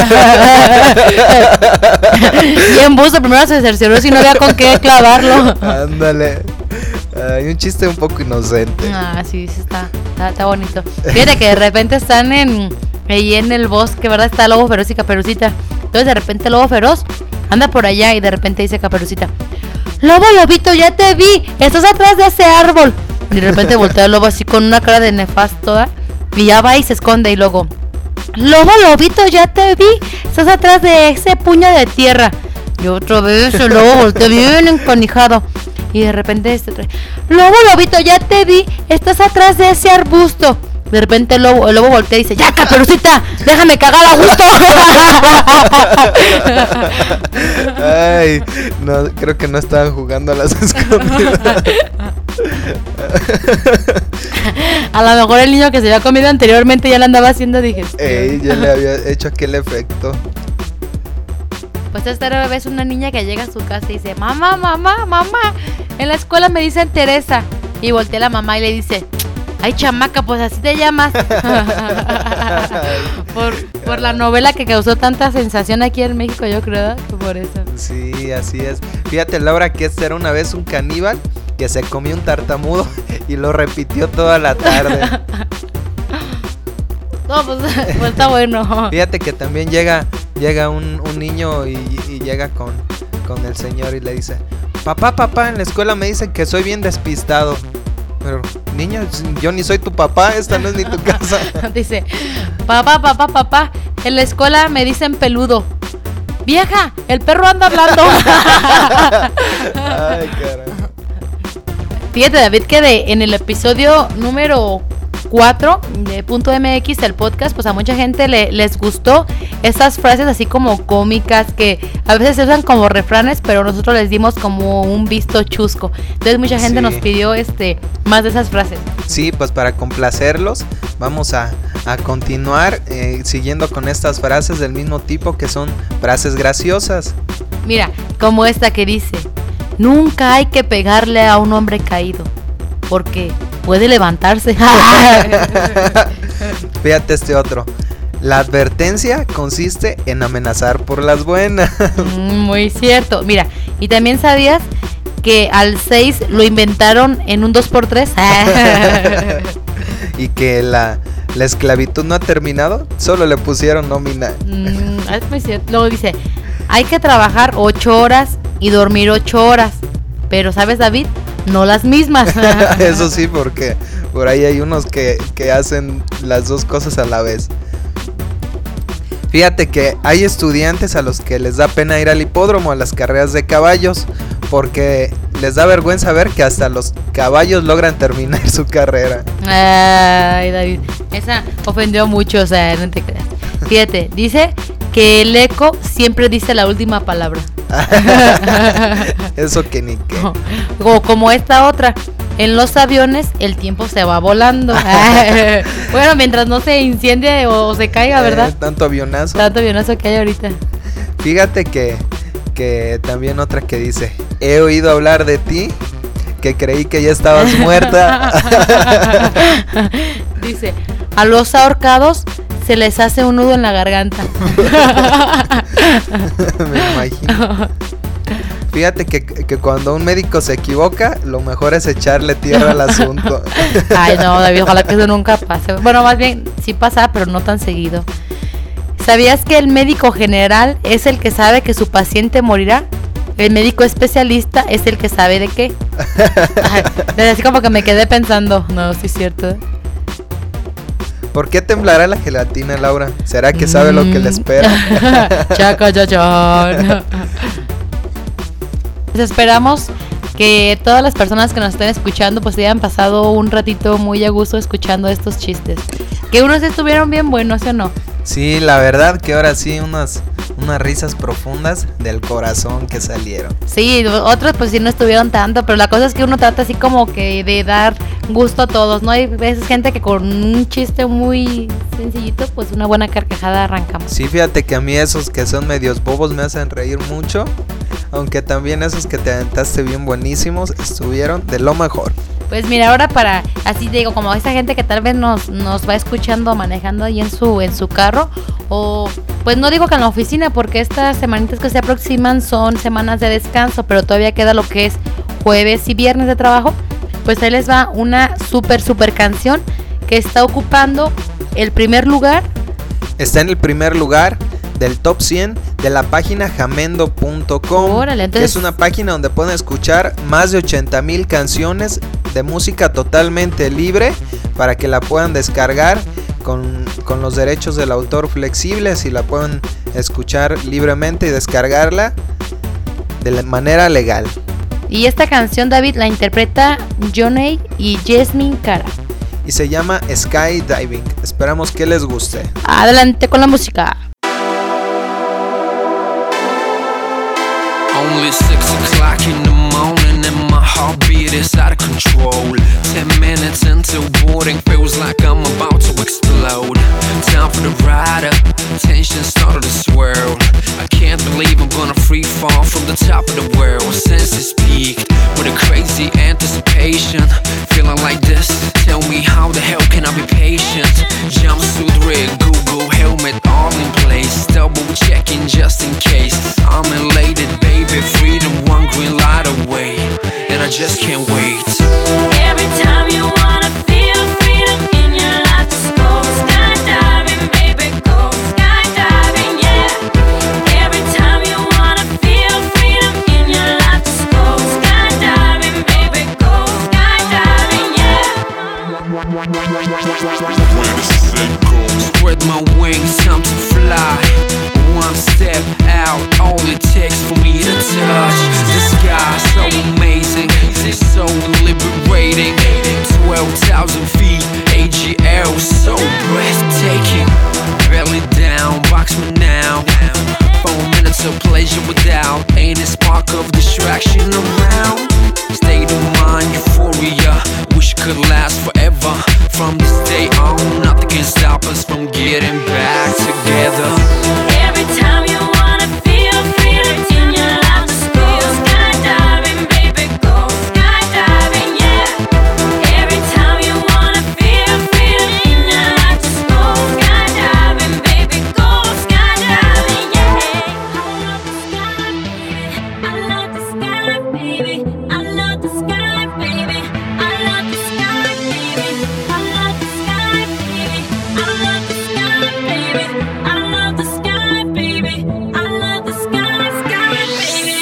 Y en buzo primero se cercioró si no había con qué clavarlo. Ándale. Hay un chiste un poco inocente. Ah, sí, sí está, está, está bonito. Fíjate que de repente están en ahí en el bosque, ¿verdad? Está Lobo Feroz y Caperucita. Entonces de repente Lobo Feroz anda por allá y de repente dice Caperucita, Lobo, lobito, ya te vi, estás atrás de ese árbol. Y de repente voltea el lobo así con una cara de nefasto, ¿eh? Y ya va y se esconde y luego, Lobo, lobito, ya te vi, estás atrás de ese puño de tierra. Y otra vez el lobo voltea bien encanijado. Y de repente este trae, Lobo, lobito, ya te vi, estás atrás de ese arbusto. De repente el lobo, el lobo voltea y dice, ya, Caperucita, déjame cagar a gusto. Ay, no, creo que no estaban jugando a las escondidas. A lo mejor el niño que se había comido anteriormente ya le andaba haciendo digestión. Ey, ya le había hecho aquel efecto. Pues esta vez es una niña que llega a su casa y dice, mamá, mamá, mamá, en la escuela me dicen Teresa. Y voltea a la mamá y le dice, ay, chamaca, pues así te llamas. por, por la novela que causó tanta sensación aquí en México, yo creo que por eso. Sí, así es. Fíjate, Laura, que este era una vez un caníbal que se comió un tartamudo y lo repitió toda la tarde. No, pues, pues está bueno. Fíjate que también llega llega un, un niño y, y llega con, con el señor y le dice, papá, papá, en la escuela me dicen que soy bien despistado. Pero, niña, yo ni soy tu papá, esta no es ni tu casa. Dice, papá, papá, papá, en la escuela me dicen peludo. Vieja, el perro anda hablando. Ay, caray. Fíjate, David, que de, en el episodio número cuatro de Punto M X, el podcast, pues a mucha gente le, les gustó estas frases así como cómicas que a veces se usan como refranes, pero nosotros les dimos como un visto chusco. Entonces mucha gente sí. nos pidió este más de esas frases. Sí, pues para complacerlos vamos a, a continuar eh, siguiendo con estas frases del mismo tipo, que son frases graciosas. Mira, como esta que dice: nunca hay que pegarle a un hombre caído, porque puede levantarse. Fíjate este otro. La advertencia consiste en amenazar por las buenas. Muy cierto. Mira, y también sabías que al seis lo inventaron en un dos por tres. Y que la, la esclavitud no ha terminado, solo le pusieron nómina. Mm, es muy cierto. Luego dice, hay que trabajar ocho horas y dormir ocho horas. Pero, ¿sabes, David? No las mismas. Eso sí, porque por ahí hay unos que, que hacen las dos cosas a la vez. Fíjate que hay estudiantes a los que les da pena ir al hipódromo, a las carreras de caballos, porque les da vergüenza ver que hasta los caballos logran terminar su carrera. Ay, David, esa ofendió mucho, o sea, no te creas. Fíjate, dice que el eco siempre dice la última palabra. Eso que ni qué. O como esta otra, en los aviones el tiempo se va volando. Bueno, mientras no se incendie o se caiga, ¿verdad? Eh, tanto avionazo. Tanto avionazo que hay ahorita. Fíjate que, que también otra que dice, he oído hablar de ti, que creí que ya estabas muerta. Dice, a los ahorcados se les hace un nudo en la garganta. Me imagino. Fíjate que, que cuando un médico se equivoca, lo mejor es echarle tierra al asunto. Ay, no, David, ojalá que eso nunca pase. Bueno, más bien sí pasa, pero no tan seguido. ¿Sabías que el médico general es el que sabe que su paciente morirá? El médico especialista es el que sabe de qué. Ay, así como que me quedé pensando. No, sí es cierto. ¿Por qué temblará la gelatina, Laura? ¿Será que sabe mm. lo que le espera? Chaca, chachón. Pues esperamos que todas las personas que nos estén escuchando pues hayan pasado un ratito muy a gusto escuchando estos chistes. Que unos estuvieron bien buenos, ¿sí o no? Sí, la verdad que ahora sí unas, unas risas profundas del corazón que salieron. Sí, otros pues sí no estuvieron tanto, pero la cosa es que uno trata así como que de dar gusto a todos, ¿no? Hay veces gente que con un chiste muy sencillito pues una buena carcajada arrancamos. Sí, fíjate que a mí esos que son medios bobos me hacen reír mucho, aunque también esos que te aventaste bien buenísimos estuvieron de lo mejor. Pues mira, ahora para, así digo, como esa gente que tal vez nos, nos va escuchando manejando ahí en su, en su carro, o pues no digo que en la oficina, porque estas semanitas que se aproximan son semanas de descanso, pero todavía queda lo que es jueves y viernes de trabajo, pues ahí les va una súper, súper canción que está ocupando el primer lugar. Está en el primer lugar del top cien de la página jamendo punto com. Órale, entonces... que es una página donde pueden escuchar más de ochenta mil canciones de música totalmente libre para que la puedan descargar con, con los derechos del autor flexibles y la pueden escuchar libremente y descargarla de la manera legal. Y esta canción, David, la interpreta Johnny y Jasmine Cara. Y se llama Skydiving. Esperamos que les guste. Adelante con la música. Only six o'clock in the morning and my heartbeat is out of control. Ten minutes into boarding, feels like I'm about to explode. Time for the ride up, tension started to swirl. I can't believe I'm gonna free fall from the top of the world. Senses peaked with a crazy anticipation. Feeling like this, tell me how the hell can I be patient? Jumpsuit rig, Google helmet all in place. Double checking just in case. I'm elated, baby, freedom one green light away. And I just can't wait. Every time you wanna feel freedom in your life, just go skydiving, baby, go skydiving, yeah. Every time you wanna feel freedom in your life, just go skydiving, baby, go skydiving, yeah. Spread my wings, time to fly. One step out, all it takes for me to touch the sky. So amazing, so liberating. Twelve thousand feet, A G L, so breathtaking. Belly down, box me now. Four minutes of pleasure without any spark of distraction around. State of mind, euphoria, wish it could last forever. From this day on, nothing can stop us from getting back together. Every time you wanna feel freedom in your life, just go skydiving, baby, go skydiving, yeah. Every time you wanna feel freedom in your life, just go skydiving, baby, go skydiving, yeah. I love the sky, baby. I love the sky, baby. I love the sky, baby. I love the sky, baby. I love the sky, baby. I love the sky, baby. I love the sky, sky, baby.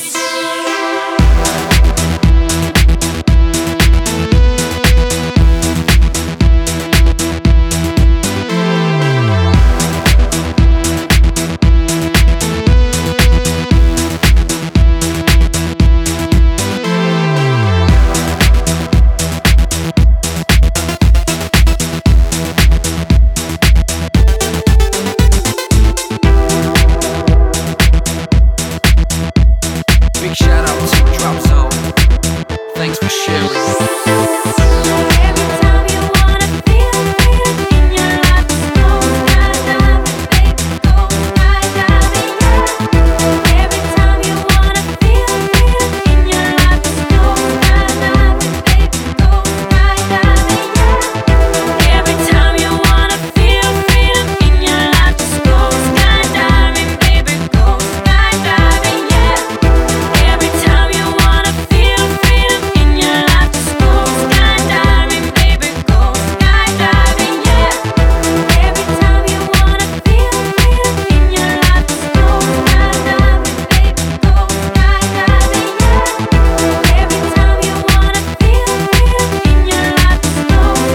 Big shout out to Drop Zone. Thanks for sharing. Every time you wanna feel freedom in your life, just go skydiving, baby, go skydiving, yeah. Every time you wanna feel freedom in your life, just go skydiving, baby, go skydiving, yeah. Every time you wanna feel freedom in your life, just go skydiving, baby, go skydiving, yeah. Every time you wanna feel freedom in your life, just go skydiving, baby, go skydiving, yeah. Every time you wanna feel freedom in your life, just go skydiving, baby, go skydiving, yeah. Every time you wanna feel freedom in your life, just go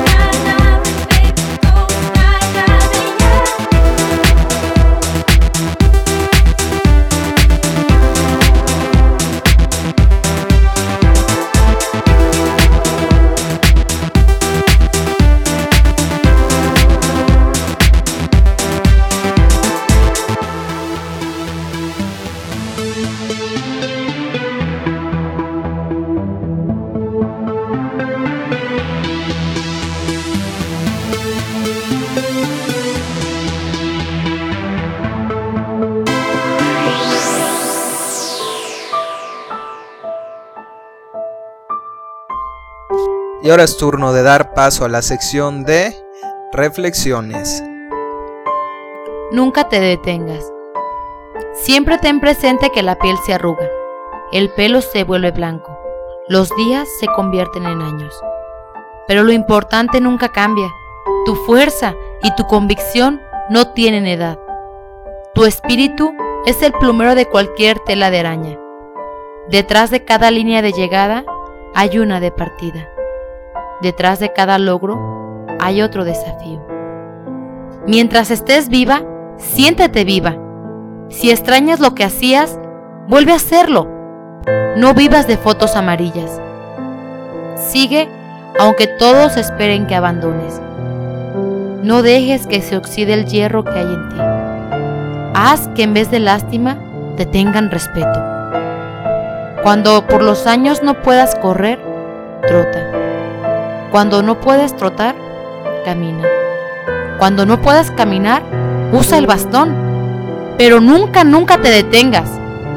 Y ahora es turno de dar paso a la sección de reflexiones. Nunca te detengas. Siempre ten presente que la piel se arruga, el pelo se vuelve blanco, los días se convierten en años. Pero lo importante nunca cambia. Tu fuerza y tu convicción no tienen edad. Tu espíritu es el plumero de cualquier tela de araña. Detrás de cada línea de llegada hay una de partida. Detrás de cada logro hay otro desafío. Mientras estés viva, siéntete viva. Si extrañas lo que hacías, vuelve a hacerlo. No vivas de fotos amarillas. Sigue aunque todos esperen que abandones. No dejes que se oxide el hierro que hay en ti. Haz que en vez de lástima te tengan respeto. Cuando por los años no puedas correr, trota. Cuando no puedes trotar, camina. Cuando no puedas caminar, usa el bastón. Pero nunca, nunca te detengas.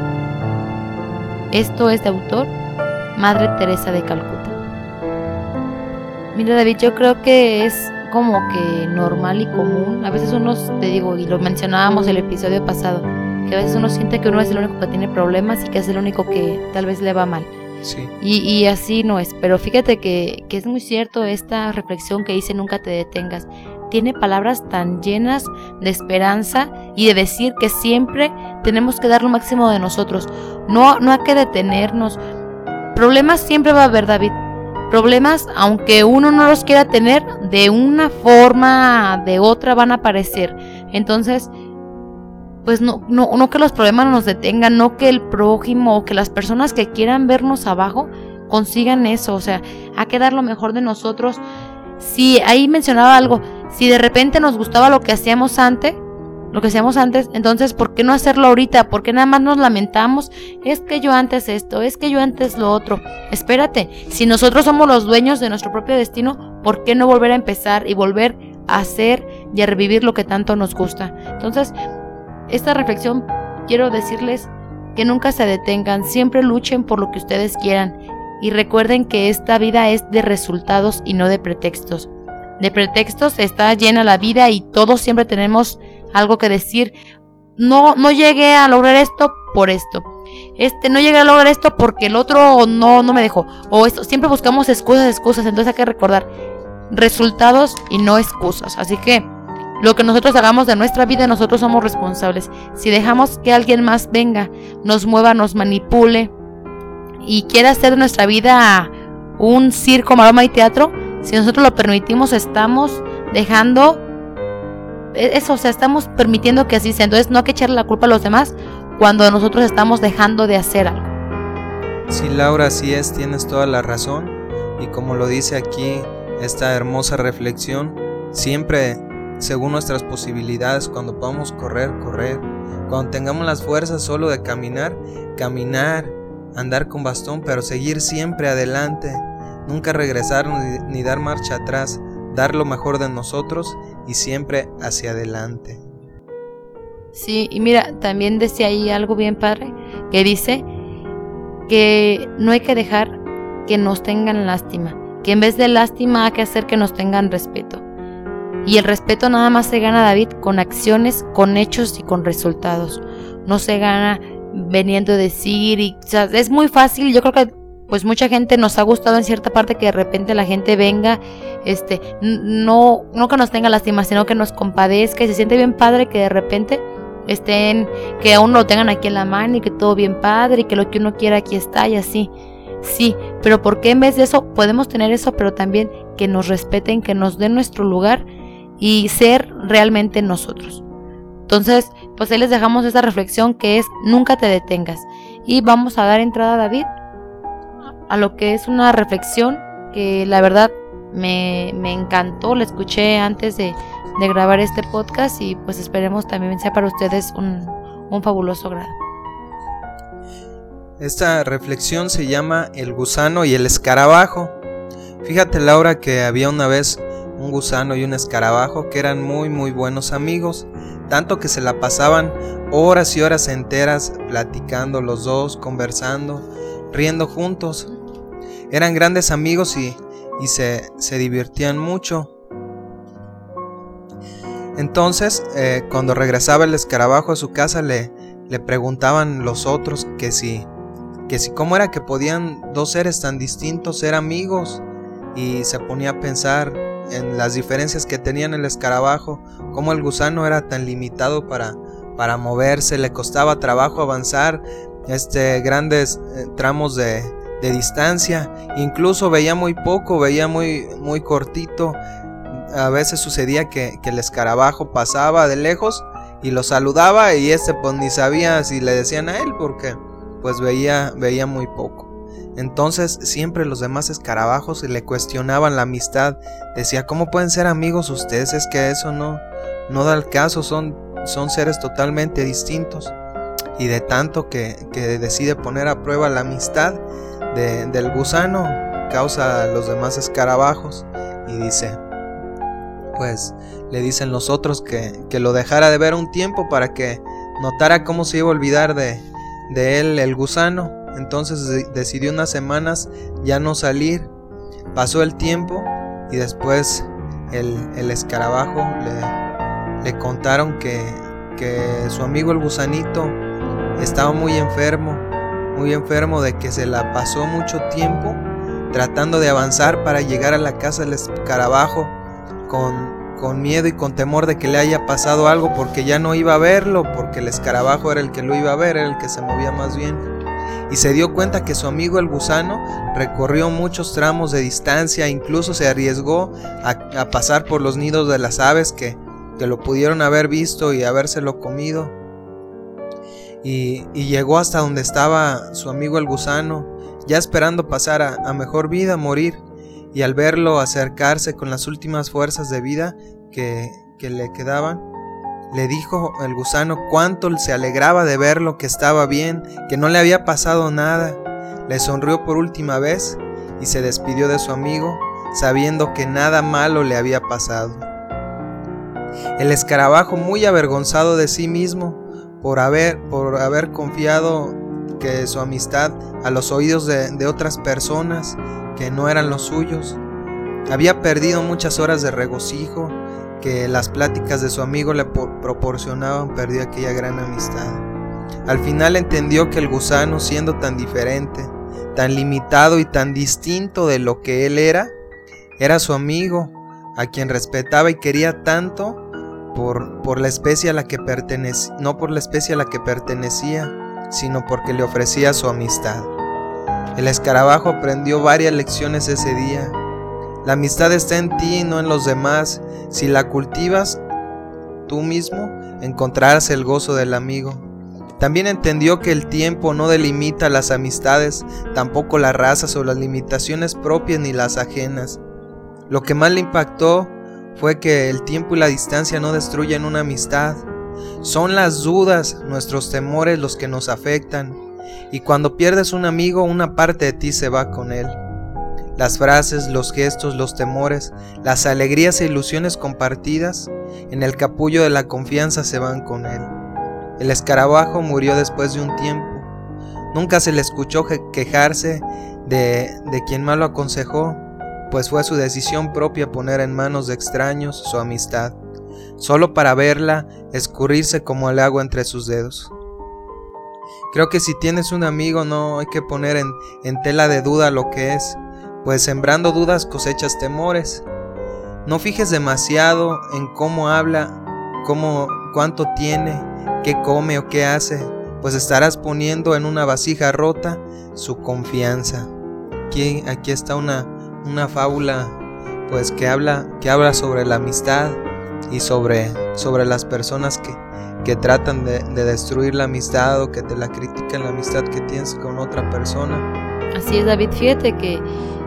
Esto es de autor Madre Teresa de Calcuta. Mira, David, yo creo que es como que normal y común. A veces uno, te digo, y lo mencionábamos el episodio pasado, que a veces uno siente que uno es el único que tiene problemas y que es el único que tal vez le va mal. Sí. Y, y así no es, pero fíjate que, que es muy cierto esta reflexión que dice nunca te detengas. Tiene palabras tan llenas de esperanza y de decir que siempre tenemos que dar lo máximo de nosotros. No, no hay que detenernos. Problemas siempre va a haber, David, problemas, aunque uno no los quiera tener, de una forma, de otra van a aparecer. Entonces, pues no, no, no que los problemas nos detengan, no que el prójimo o que las personas que quieran vernos abajo consigan eso. O sea, hay que dar lo mejor de nosotros. Si ahí mencionaba algo, si de repente nos gustaba lo que hacíamos antes, lo que hacíamos antes, entonces ¿por qué no hacerlo ahorita? ¿Por qué nada más nos lamentamos? Es que yo antes esto, es que yo antes lo otro. Espérate, si nosotros somos los dueños de nuestro propio destino, ¿por qué no volver a empezar y volver a hacer y a revivir lo que tanto nos gusta? Entonces, esta reflexión quiero decirles que nunca se detengan, siempre luchen por lo que ustedes quieran y recuerden que esta vida es de resultados y no de pretextos. De pretextos está llena la vida y todos siempre tenemos algo que decir. No, no llegué a lograr esto por esto. Este, no llegué a lograr esto porque el otro no, no me dejó. O esto, siempre buscamos excusas, excusas. Entonces hay que recordar resultados y no excusas. Así que lo que nosotros hagamos de nuestra vida, nosotros somos responsables. Si dejamos que alguien más venga, nos mueva, nos manipule y quiera hacer de nuestra vida un circo, maroma y teatro, si nosotros lo permitimos, estamos dejando eso, o sea, estamos permitiendo que así sea. Entonces no hay que echarle la culpa a los demás cuando nosotros estamos dejando de hacer algo. Sí, Laura, así es, tienes toda la razón. Y como lo dice aquí esta hermosa reflexión, siempre según nuestras posibilidades, cuando podamos correr, correr, cuando tengamos las fuerzas solo de caminar, caminar, andar con bastón, pero seguir siempre adelante, nunca regresar ni, ni dar marcha atrás, dar lo mejor de nosotros y siempre hacia adelante. Sí, y mira, también decía ahí algo bien padre, que dice que no hay que dejar que nos tengan lástima, que en vez de lástima hay que hacer que nos tengan respeto. Y el respeto nada más se gana, David, con acciones, con hechos y con resultados. No se gana veniendo a decir, y, o sea, es muy fácil. Yo creo que pues mucha gente nos ha gustado en cierta parte que de repente la gente venga, este, no, no que nos tenga lástima, sino que nos compadezca, y se siente bien padre que de repente estén, que aún lo tengan aquí en la mano y que todo bien padre y que lo que uno quiera aquí está y así. Sí, pero ¿por qué en vez de eso podemos tener eso, pero también que nos respeten, que nos den nuestro lugar y ser realmente nosotros? Entonces, pues ahí les dejamos esa reflexión que es nunca te detengas. Y vamos a dar entrada, David, a lo que es una reflexión que la verdad me, me encantó. La escuché antes de, de grabar este podcast y pues esperemos también sea para ustedes un, un fabuloso grado. Esta reflexión se llama El gusano y el escarabajo. Fíjate, Laura, que había una vez un gusano y un escarabajo que eran muy muy buenos amigos, tanto que se la pasaban horas y horas enteras platicando los dos, conversando, riendo juntos. Eran grandes amigos y, y se, se divertían mucho. Entonces, eh, cuando regresaba el escarabajo a su casa, le, le preguntaban los otros que si, que si cómo era que podían dos seres tan distintos ser amigos, y se ponía a pensar en las diferencias que tenían el escarabajo, cómo el gusano era tan limitado para, para moverse, le costaba trabajo avanzar este, grandes eh, tramos de, de distancia, incluso veía muy poco, veía muy, muy cortito. A veces sucedía que, que el escarabajo pasaba de lejos y lo saludaba y este pues ni sabía si le decían a él porque pues veía, veía muy poco. Entonces siempre los demás escarabajos le cuestionaban la amistad. Decía, ¿cómo pueden ser amigos ustedes? Es que eso no, no da el caso, son, son seres totalmente distintos. Y de tanto que, que decide poner a prueba la amistad de, del gusano, causa a los demás escarabajos. Y dice, pues le dicen los otros que, que lo dejara de ver un tiempo para que notara cómo se iba a olvidar de, de él el gusano. Entonces decidió unas semanas ya no salir. Pasó el tiempo y después el, el escarabajo le, le contaron que, que su amigo el gusanito estaba muy enfermo, muy enfermo de que se la pasó mucho tiempo tratando de avanzar para llegar a la casa del escarabajo con, con miedo y con temor de que le haya pasado algo porque ya no iba a verlo, porque el escarabajo era el que lo iba a ver, era el que se movía más bien. y se dio cuenta que su amigo el gusano recorrió muchos tramos de distancia, incluso se arriesgó a, a pasar por los nidos de las aves que, que lo pudieron haber visto y habérselo comido. Y, y llegó hasta donde estaba su amigo el gusano, ya esperando pasar a, a mejor vida, morir. Y al verlo acercarse con las últimas fuerzas de vida que, que le quedaban, le dijo el gusano cuánto se alegraba de verlo, que estaba bien, que no le había pasado nada. Le sonrió por última vez y se despidió de su amigo, sabiendo que nada malo le había pasado. El escarabajo, muy avergonzado de sí mismo por haber, por haber confiado que su amistad a los oídos de, de otras personas que no eran los suyos, había perdido muchas horas de regocijo que las pláticas de su amigo le proporcionaban, perdió aquella gran amistad. Al final entendió que el gusano, siendo tan diferente, tan limitado y tan distinto de lo que él era, era su amigo, a quien respetaba y quería tanto por, por la especie a la que pertenecía, no por la especie a la que pertenecía, sino porque le ofrecía su amistad. El escarabajo aprendió varias lecciones ese día. La amistad está en ti, no en los demás. Si la cultivas tú mismo, encontrarás el gozo del amigo. También entendió que el tiempo no delimita las amistades, tampoco las razas o las limitaciones propias ni las ajenas. Lo que más le impactó fue que el tiempo y la distancia no destruyen una amistad. Son las dudas, nuestros temores los que nos afectan, y cuando pierdes un amigo, una parte de ti se va con él. Las frases, los gestos, los temores, las alegrías e ilusiones compartidas, en el capullo de la confianza se van con él. El escarabajo murió después de un tiempo. Nunca se le escuchó quejarse de, de quien mal lo aconsejó, pues fue su decisión propia poner en manos de extraños su amistad, solo para verla escurrirse como el agua entre sus dedos. Creo que si tienes un amigo no hay que poner en, en tela de duda lo que es, pues sembrando dudas cosechas temores. No fijes demasiado en cómo habla, cómo, cuánto tiene, qué come o qué hace, pues estarás poniendo en una vasija rota su confianza. Aquí, aquí está una, una fábula pues que habla, que habla sobre la amistad y sobre, sobre las personas que, que tratan de, de destruir la amistad o que te la critican la amistad que tienes con otra persona. Así es, David, fíjate que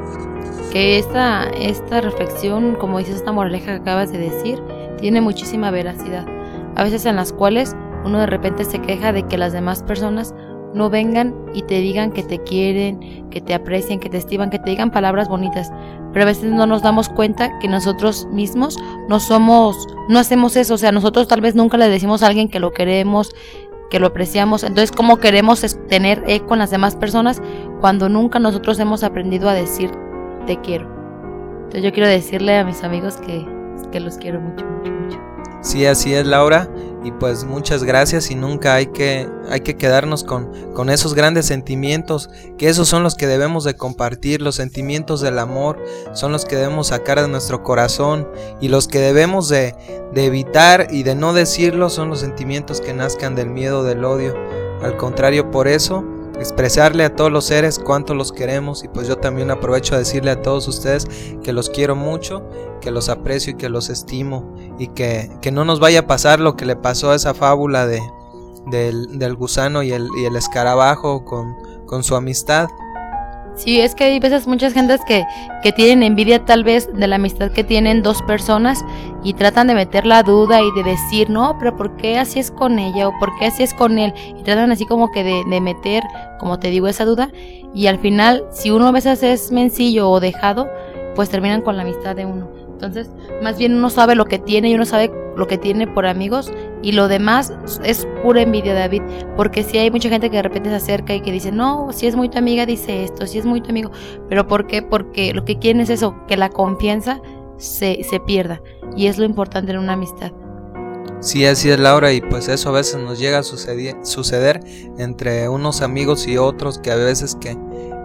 que esta, esta reflexión, como dices, esta moraleja que acabas de decir, tiene muchísima veracidad. A veces en las cuales uno de repente se queja de que las demás personas no vengan y te digan que te quieren, que te aprecian, que te estiman, que te digan palabras bonitas, pero a veces no nos damos cuenta que nosotros mismos no somos, no hacemos eso. O sea, nosotros tal vez nunca le decimos a alguien que lo queremos, que lo apreciamos. Entonces, ¿cómo queremos tener eco en las demás personas cuando nunca nosotros hemos aprendido a decir te quiero? Entonces yo quiero decirle a mis amigos que, que los quiero mucho, mucho, mucho. Sí, así es, Laura, y pues muchas gracias, y nunca hay que, hay que quedarnos con, con esos grandes sentimientos, que esos son los que debemos de compartir. Los sentimientos del amor son los que debemos sacar de nuestro corazón, y los que debemos de, de evitar y de no decirlo son los sentimientos que nazcan del miedo, del odio. Al contrario, por eso expresarle a todos los seres cuánto los queremos, y pues yo también aprovecho a decirle a todos ustedes que los quiero mucho, que los aprecio y que los estimo, y que, que no nos vaya a pasar lo que le pasó a esa fábula de, del, del gusano y el, y el escarabajo con, con su amistad. Sí, es que hay veces muchas gentes que, que tienen envidia tal vez de la amistad que tienen dos personas y tratan de meter la duda y de decir, no, pero ¿por qué así es con ella? O ¿por qué así es con él? Y tratan así como que de, de meter, como te digo, esa duda, y al final, si uno a veces es mencillo o dejado, pues terminan con la amistad de uno. Entonces, más bien uno sabe lo que tiene y uno sabe lo que tiene por amigos, y lo demás es pura envidia, David, porque si hay mucha gente que de repente se acerca y que dice, no, si es muy tu amiga dice esto, si es muy tu amigo, pero ¿por qué? Porque lo que quieren es eso, que la confianza se, se pierda, y es lo importante en una amistad. Sí, así es, Laura, y pues eso a veces nos llega a suceder, suceder entre unos amigos y otros, que a veces que,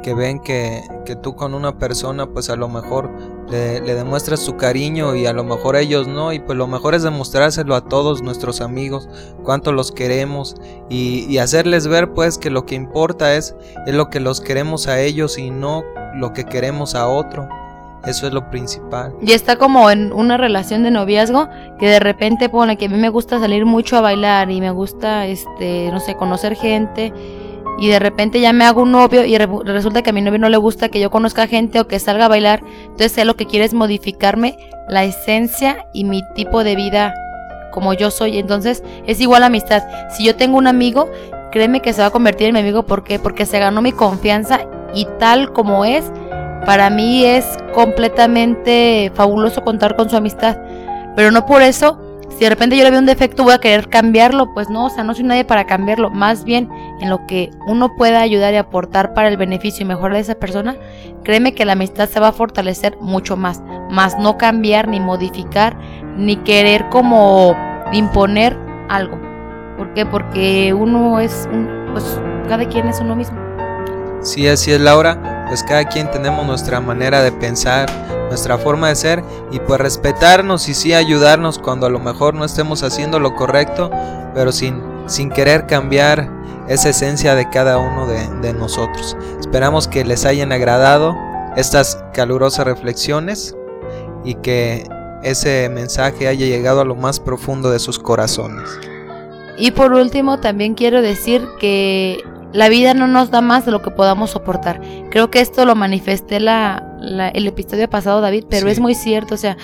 que ven que, que tú con una persona pues a lo mejor le, le demuestras tu cariño y a lo mejor ellos no, y pues lo mejor es demostrárselo a todos nuestros amigos, cuánto los queremos y, y hacerles ver pues que lo que importa es, es lo que los queremos a ellos y no lo que queremos a otro. Eso es lo principal. Y está como en una relación de noviazgo que de repente pone que a mí me gusta salir mucho a bailar y me gusta, este, no sé, conocer gente, y de repente ya me hago un novio y re- resulta que a mi novio no le gusta que yo conozca gente o que salga a bailar. Entonces él lo que quiere es modificarme la esencia y mi tipo de vida como yo soy. Entonces es igual a amistad. Si yo tengo un amigo, créeme que se va a convertir en mi amigo. ¿Por qué? Porque se ganó mi confianza y tal como es, para mí es completamente fabuloso contar con su amistad. Pero no por eso, si de repente yo le veo un defecto, voy a querer cambiarlo. Pues no, o sea, no soy nadie para cambiarlo. Más bien, en lo que uno pueda ayudar y aportar para el beneficio y mejora de esa persona, créeme que la amistad se va a fortalecer mucho más. Más no cambiar, ni modificar, ni querer como imponer algo. ¿Por qué? Porque uno es, un, pues cada quien es uno mismo. Sí, así es, Laura, pues cada quien tenemos nuestra manera de pensar, nuestra forma de ser, y pues respetarnos y sí ayudarnos cuando a lo mejor no estemos haciendo lo correcto, pero sin, sin querer cambiar esa esencia de cada uno de, de nosotros. Esperamos que les hayan agradado estas calurosas reflexiones y que ese mensaje haya llegado a lo más profundo de sus corazones. Y por último, también quiero decir que la vida no nos da más de lo que podamos soportar. Creo que esto lo manifesté la, la, el episodio pasado, David, pero sí, es muy cierto. O sea,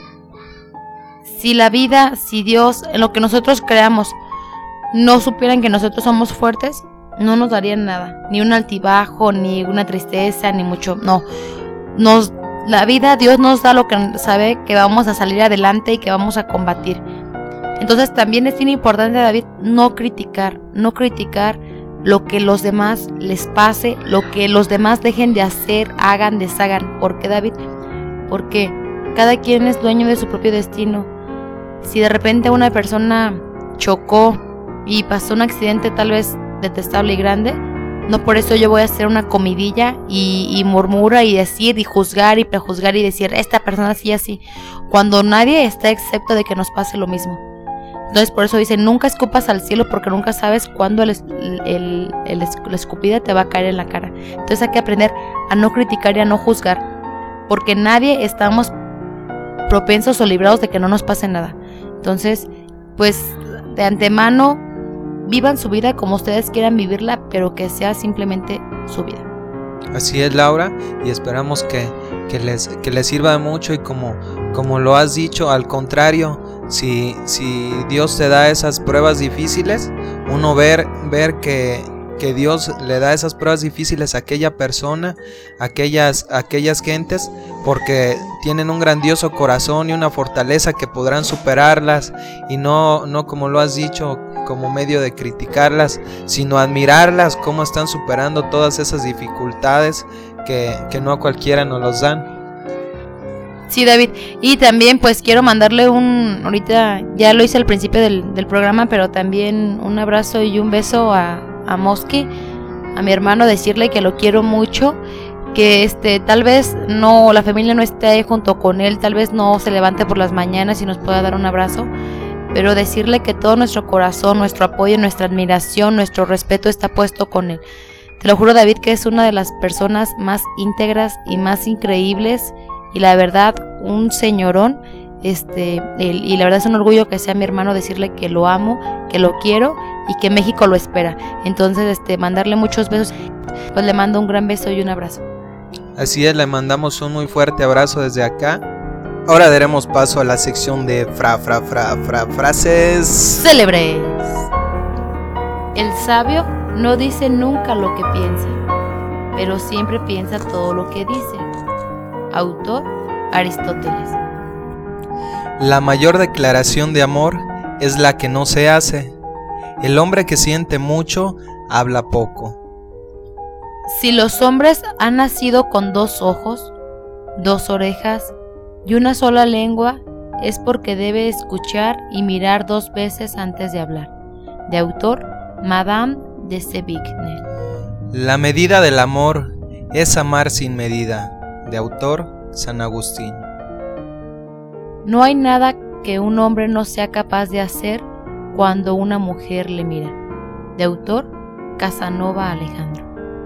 si la vida, si Dios, en lo que nosotros creamos, no supieran que nosotros somos fuertes, no nos darían nada. Ni un altibajo, ni una tristeza, ni mucho. No. Nos, la vida, Dios nos da lo que sabe que vamos a salir adelante y que vamos a combatir. Entonces también es bien importante, David, no criticar, no criticar lo que los demás les pase, lo que los demás dejen de hacer, hagan, deshagan. ¿Por qué, David? Porque cada quien es dueño de su propio destino. Si de repente una persona chocó y pasó un accidente tal vez detestable y grande, no por eso yo voy a hacer una comidilla y, y murmura y decir y juzgar y prejuzgar y decir esta persona así así, cuando nadie está excepto de que nos pase lo mismo. Entonces por eso dice, nunca escupas al cielo porque nunca sabes cuándo el, el, el, el, la escupida te va a caer en la cara. Entonces hay que aprender a no criticar y a no juzgar, porque nadie estamos propensos o librados de que no nos pase nada. Entonces, pues de antemano, vivan su vida como ustedes quieran vivirla, pero que sea simplemente su vida. Así es, Laura, y esperamos que, que, les, que les sirva mucho y como, como lo has dicho, al contrario, si, si Dios te da esas pruebas difíciles, uno ver, ver que, que Dios le da esas pruebas difíciles a aquella persona, a aquellas, a aquellas gentes, porque tienen un grandioso corazón y una fortaleza que podrán superarlas, y no, no como lo has dicho, como medio de criticarlas, sino admirarlas, cómo están superando todas esas dificultades que, que no a cualquiera nos los dan. Sí, David, y también pues quiero mandarle un, ahorita ya lo hice al principio del, del programa, pero también un abrazo y un beso a, a Mosky, a mi hermano, decirle que lo quiero mucho, que este tal vez no, la familia no esté ahí junto con él, tal vez no se levante por las mañanas y nos pueda dar un abrazo, pero decirle que todo nuestro corazón, nuestro apoyo, nuestra admiración, nuestro respeto está puesto con él. Te lo juro, David, que es una de las personas más íntegras y más increíbles, y la verdad, un señorón, este, él, y la verdad es un orgullo que sea mi hermano, decirle que lo amo, que lo quiero y que México lo espera. Entonces, este, mandarle muchos besos, pues le mando un gran beso y un abrazo. Así es, le mandamos un muy fuerte abrazo desde acá. Ahora daremos paso a la sección de fra, fra, fra, fra, frases célebres. El sabio no dice nunca lo que piensa, pero siempre piensa todo lo que dice. Autor Aristóteles. La mayor declaración de amor es la que no se hace. El hombre que siente mucho habla poco. Si los hombres han nacido con dos ojos, dos orejas y una sola lengua, es porque debe escuchar y mirar dos veces antes de hablar. De autor Madame de Sévigné. La medida del amor es amar sin medida, de autor San Agustín. No hay nada que un hombre no sea capaz de hacer cuando una mujer le mira, de autor Casanova Alejandro.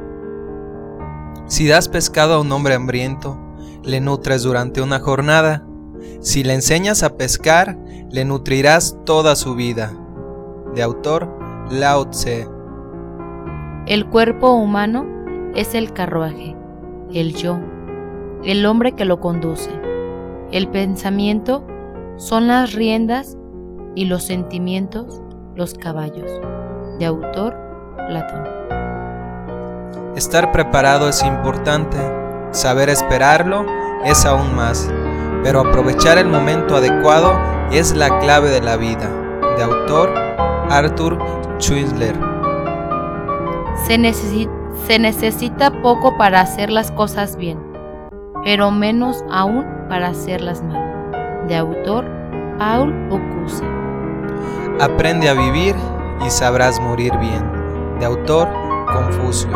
Si das pescado a un hombre hambriento, le nutres durante una jornada. Si le enseñas a pescar, le nutrirás toda su vida. De autor Lao Tse. El cuerpo humano es el carruaje, el yo, el hombre que lo conduce. El pensamiento son las riendas y los sentimientos los caballos. De autor Platón. Estar preparado es importante, saber esperarlo es aún más, pero aprovechar el momento adecuado es la clave de la vida. De autor Arthur Schnitzler. Se, necesi- se necesita poco para hacer las cosas bien, pero menos aún para hacerlas mal. De autor Paul Bocuse. Aprende a vivir y sabrás morir bien. De autor Confucio.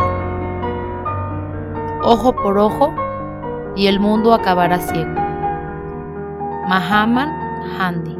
Ojo por ojo y el mundo acabará ciego. Mahatma Gandhi.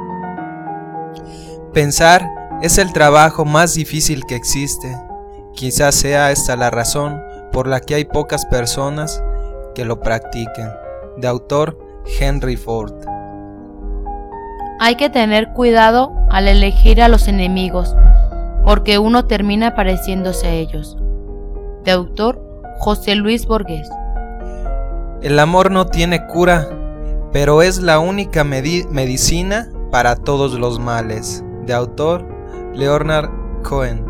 Pensar es el trabajo más difícil que existe. Quizás sea esta la razón por la que hay pocas personas que lo practiquen. De autor Henry Ford. Hay que tener cuidado al elegir a los enemigos, porque uno termina pareciéndose a ellos. De autor José Luis Borges. El amor no tiene cura, pero es la única medi- medicina para todos los males. De autor Leonard Cohen.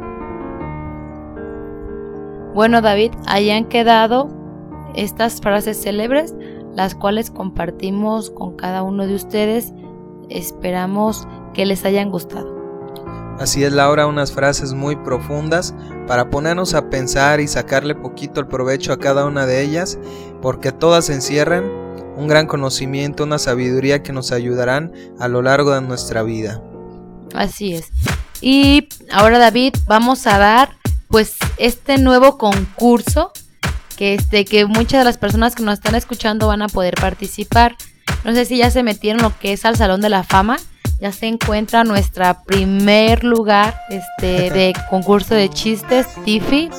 Bueno, David, ahí han quedado estas frases célebres, las cuales compartimos con cada uno de ustedes. Esperamos que les hayan gustado. Así es, Laura, unas frases muy profundas para ponernos a pensar y sacarle poquito el provecho a cada una de ellas, porque todas encierran un gran conocimiento, una sabiduría que nos ayudarán a lo largo de nuestra vida. Así es. Y ahora, David, vamos a dar pues este nuevo concurso que este que muchas de las personas que nos están escuchando van a poder participar. No sé si ya se metieron lo que es al Salón de la Fama. Ya se encuentra nuestra primer lugar este de concurso de chistes, Tiffy.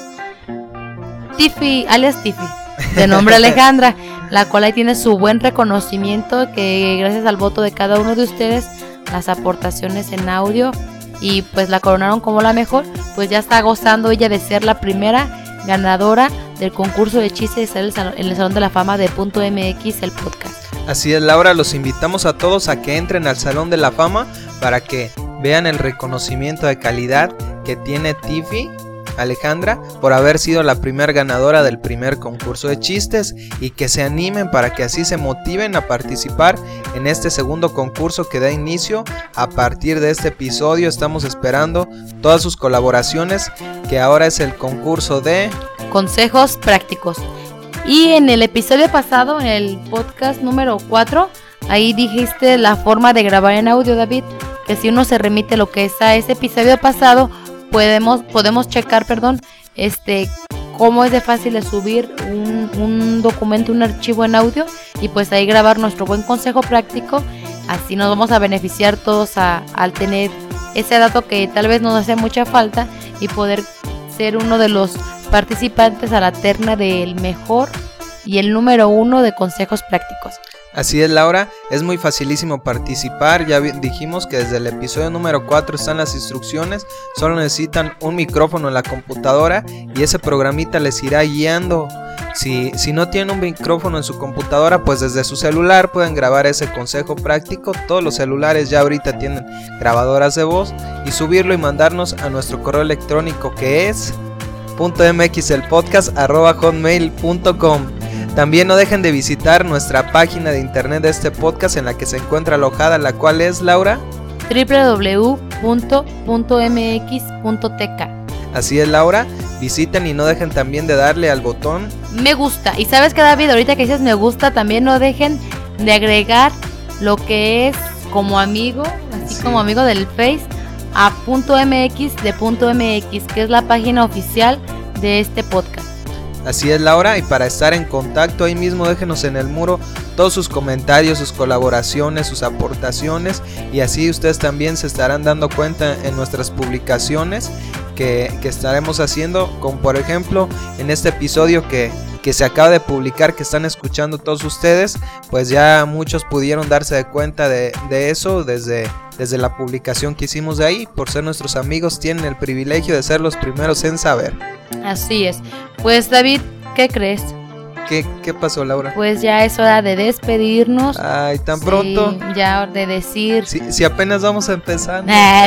Tiffy, alias Tiffy, de nombre Alejandra, la cual ahí tiene su buen reconocimiento, que gracias al voto de cada uno de ustedes, las aportaciones en audio, y pues la coronaron como la mejor, pues ya está gozando ella de ser la primera ganadora del concurso de chistes en el Salón, en el Salón de la Fama de Punto M X, el podcast. Así es, Laura, los invitamos a todos a que entren al Salón de la Fama para que vean el reconocimiento de calidad que tiene Tiffy Alejandra por haber sido la primera ganadora del primer concurso de chistes, y que se animen para que así se motiven a participar en este segundo concurso que da inicio a partir de este episodio. Estamos esperando todas sus colaboraciones, que ahora es el concurso de consejos prácticos. Y en el episodio pasado, en el podcast número cuatro, ahí dijiste la forma de grabar en audio, David, que si uno se remite lo que es a ese episodio pasado, podemos podemos checar, perdón, este cómo es de fácil de subir un, un documento, un archivo en audio, y pues ahí grabar nuestro buen consejo práctico. Así nos vamos a beneficiar todos a, al tener ese dato que tal vez nos hace mucha falta, y poder ser uno de los participantes a la terna del mejor y el número uno de consejos prácticos. Así es, Laura, es muy facilísimo participar. Ya dijimos que desde el episodio número cuatro están las instrucciones. Solo necesitan un micrófono en la computadora y ese programita les irá guiando. Si, si no tienen un micrófono en su computadora, pues desde su celular pueden grabar ese consejo práctico. Todos los celulares ya ahorita tienen grabadoras de voz, y subirlo y mandarnos a nuestro correo electrónico, que es .mxelpodcast arroba hotmail punto com. También no dejen de visitar nuestra página de internet de este podcast, en la que se encuentra alojada, la cual es, Laura, doble u doble u doble u punto m x punto t k. Así es, Laura, visiten y no dejen también de darle al botón me gusta. Y sabes que, David, ahorita que dices me gusta, también no dejen de agregar lo que es como amigo, así sí. como amigo del Face, a punto .mx de punto M X, que es la página oficial de este podcast. Así es, Laura, y para estar en contacto ahí mismo déjenos en el muro todos sus comentarios, sus colaboraciones, sus aportaciones, y así ustedes también se estarán dando cuenta en nuestras publicaciones que, que estaremos haciendo, como por ejemplo en este episodio que, que se acaba de publicar, que están escuchando todos ustedes, pues ya muchos pudieron darse de cuenta de, de eso desde, desde la publicación que hicimos de ahí. Por ser nuestros amigos tienen el privilegio de ser los primeros en saber. Así es. Pues David, ¿qué crees? ¿Qué, qué pasó, Laura? Pues ya es hora de despedirnos. Ay, tan Sí, pronto. ya de decir. Si, si apenas vamos a empezar.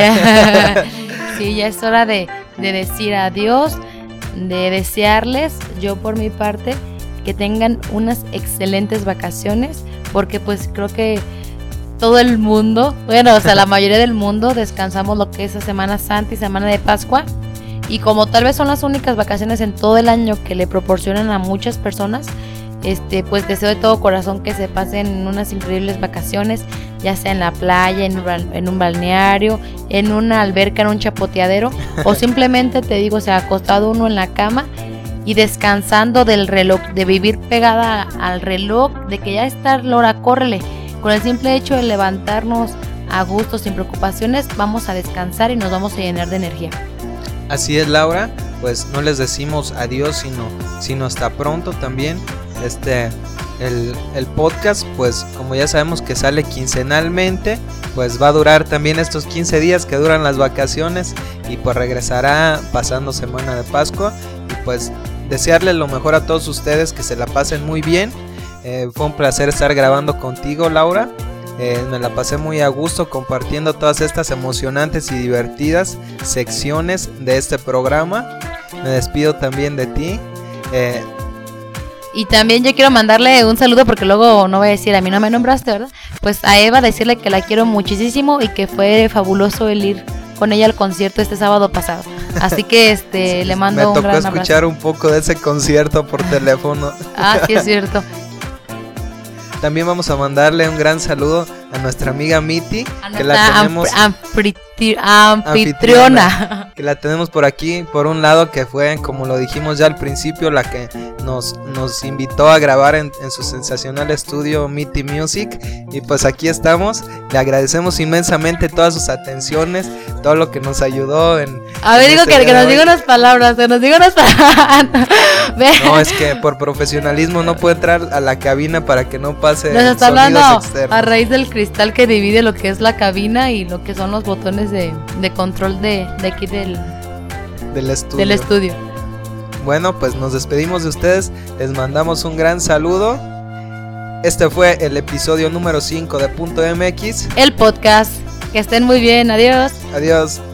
Sí, ya es hora de, de decir adiós, de desearles, yo por mi parte, que tengan unas excelentes vacaciones, porque pues creo que todo el mundo, bueno, o sea, la mayoría del mundo descansamos lo que es la Semana Santa y Semana de Pascua. Y como tal vez son las únicas vacaciones en todo el año que le proporcionan a muchas personas, este, pues deseo de todo corazón que se pasen unas increíbles vacaciones, ya sea en la playa, en un, en un balneario, en una alberca, en un chapoteadero, o simplemente te digo, o sea, acostado uno en la cama y descansando del reloj, de vivir pegada al reloj, de que ya está la hora, córrele. Con el simple hecho de levantarnos a gusto, sin preocupaciones, vamos a descansar y nos vamos a llenar de energía. Así es, Laura, pues no les decimos adiós, sino, sino hasta pronto también. Este, el, el podcast, pues como ya sabemos que sale quincenalmente, pues va a durar también estos quince días que duran las vacaciones, y pues regresará pasando Semana de Pascua. Y pues desearles lo mejor a todos ustedes, que se la pasen muy bien. Eh, fue un placer estar grabando contigo, Laura. Eh, me la pasé muy a gusto compartiendo todas estas emocionantes y divertidas secciones de este programa. Me despido también de ti. Eh, Y también yo quiero mandarle un saludo, porque luego no voy a decir, a mí no me nombraste, ¿verdad? Pues a Eva, decirle que la quiero muchísimo y que fue fabuloso el ir con ella al concierto este sábado pasado. Así que este sí, le mando me un tocó gran abrazo. escuchar un poco de ese concierto por teléfono. Ah, sí es cierto. También vamos a mandarle un gran saludo a nuestra amiga Miti, A que la nuestra tenemos ampri- anfitriona. que la tenemos por aquí, por un lado, que fue, como lo dijimos ya al principio, la que nos, nos invitó a grabar en, en su sensacional estudio Miti Music. Y pues aquí estamos, le agradecemos inmensamente todas sus atenciones, todo lo que nos ayudó en... A ver, en digo este que, día que de nos hoy. diga unas palabras, que nos diga unas palabras. Ve. No, es que por profesionalismo no puede entrar a la cabina para que no pase Nos está hablando sonidos externos. a raíz del cristal que divide lo que es la cabina y lo que son los botones de, de control de, de aquí del, del estudio. del estudio. Bueno, pues nos despedimos de ustedes, les mandamos un gran saludo. Este fue el episodio número cinco de Punto M X. El podcast. Que estén muy bien. Adiós. Adiós.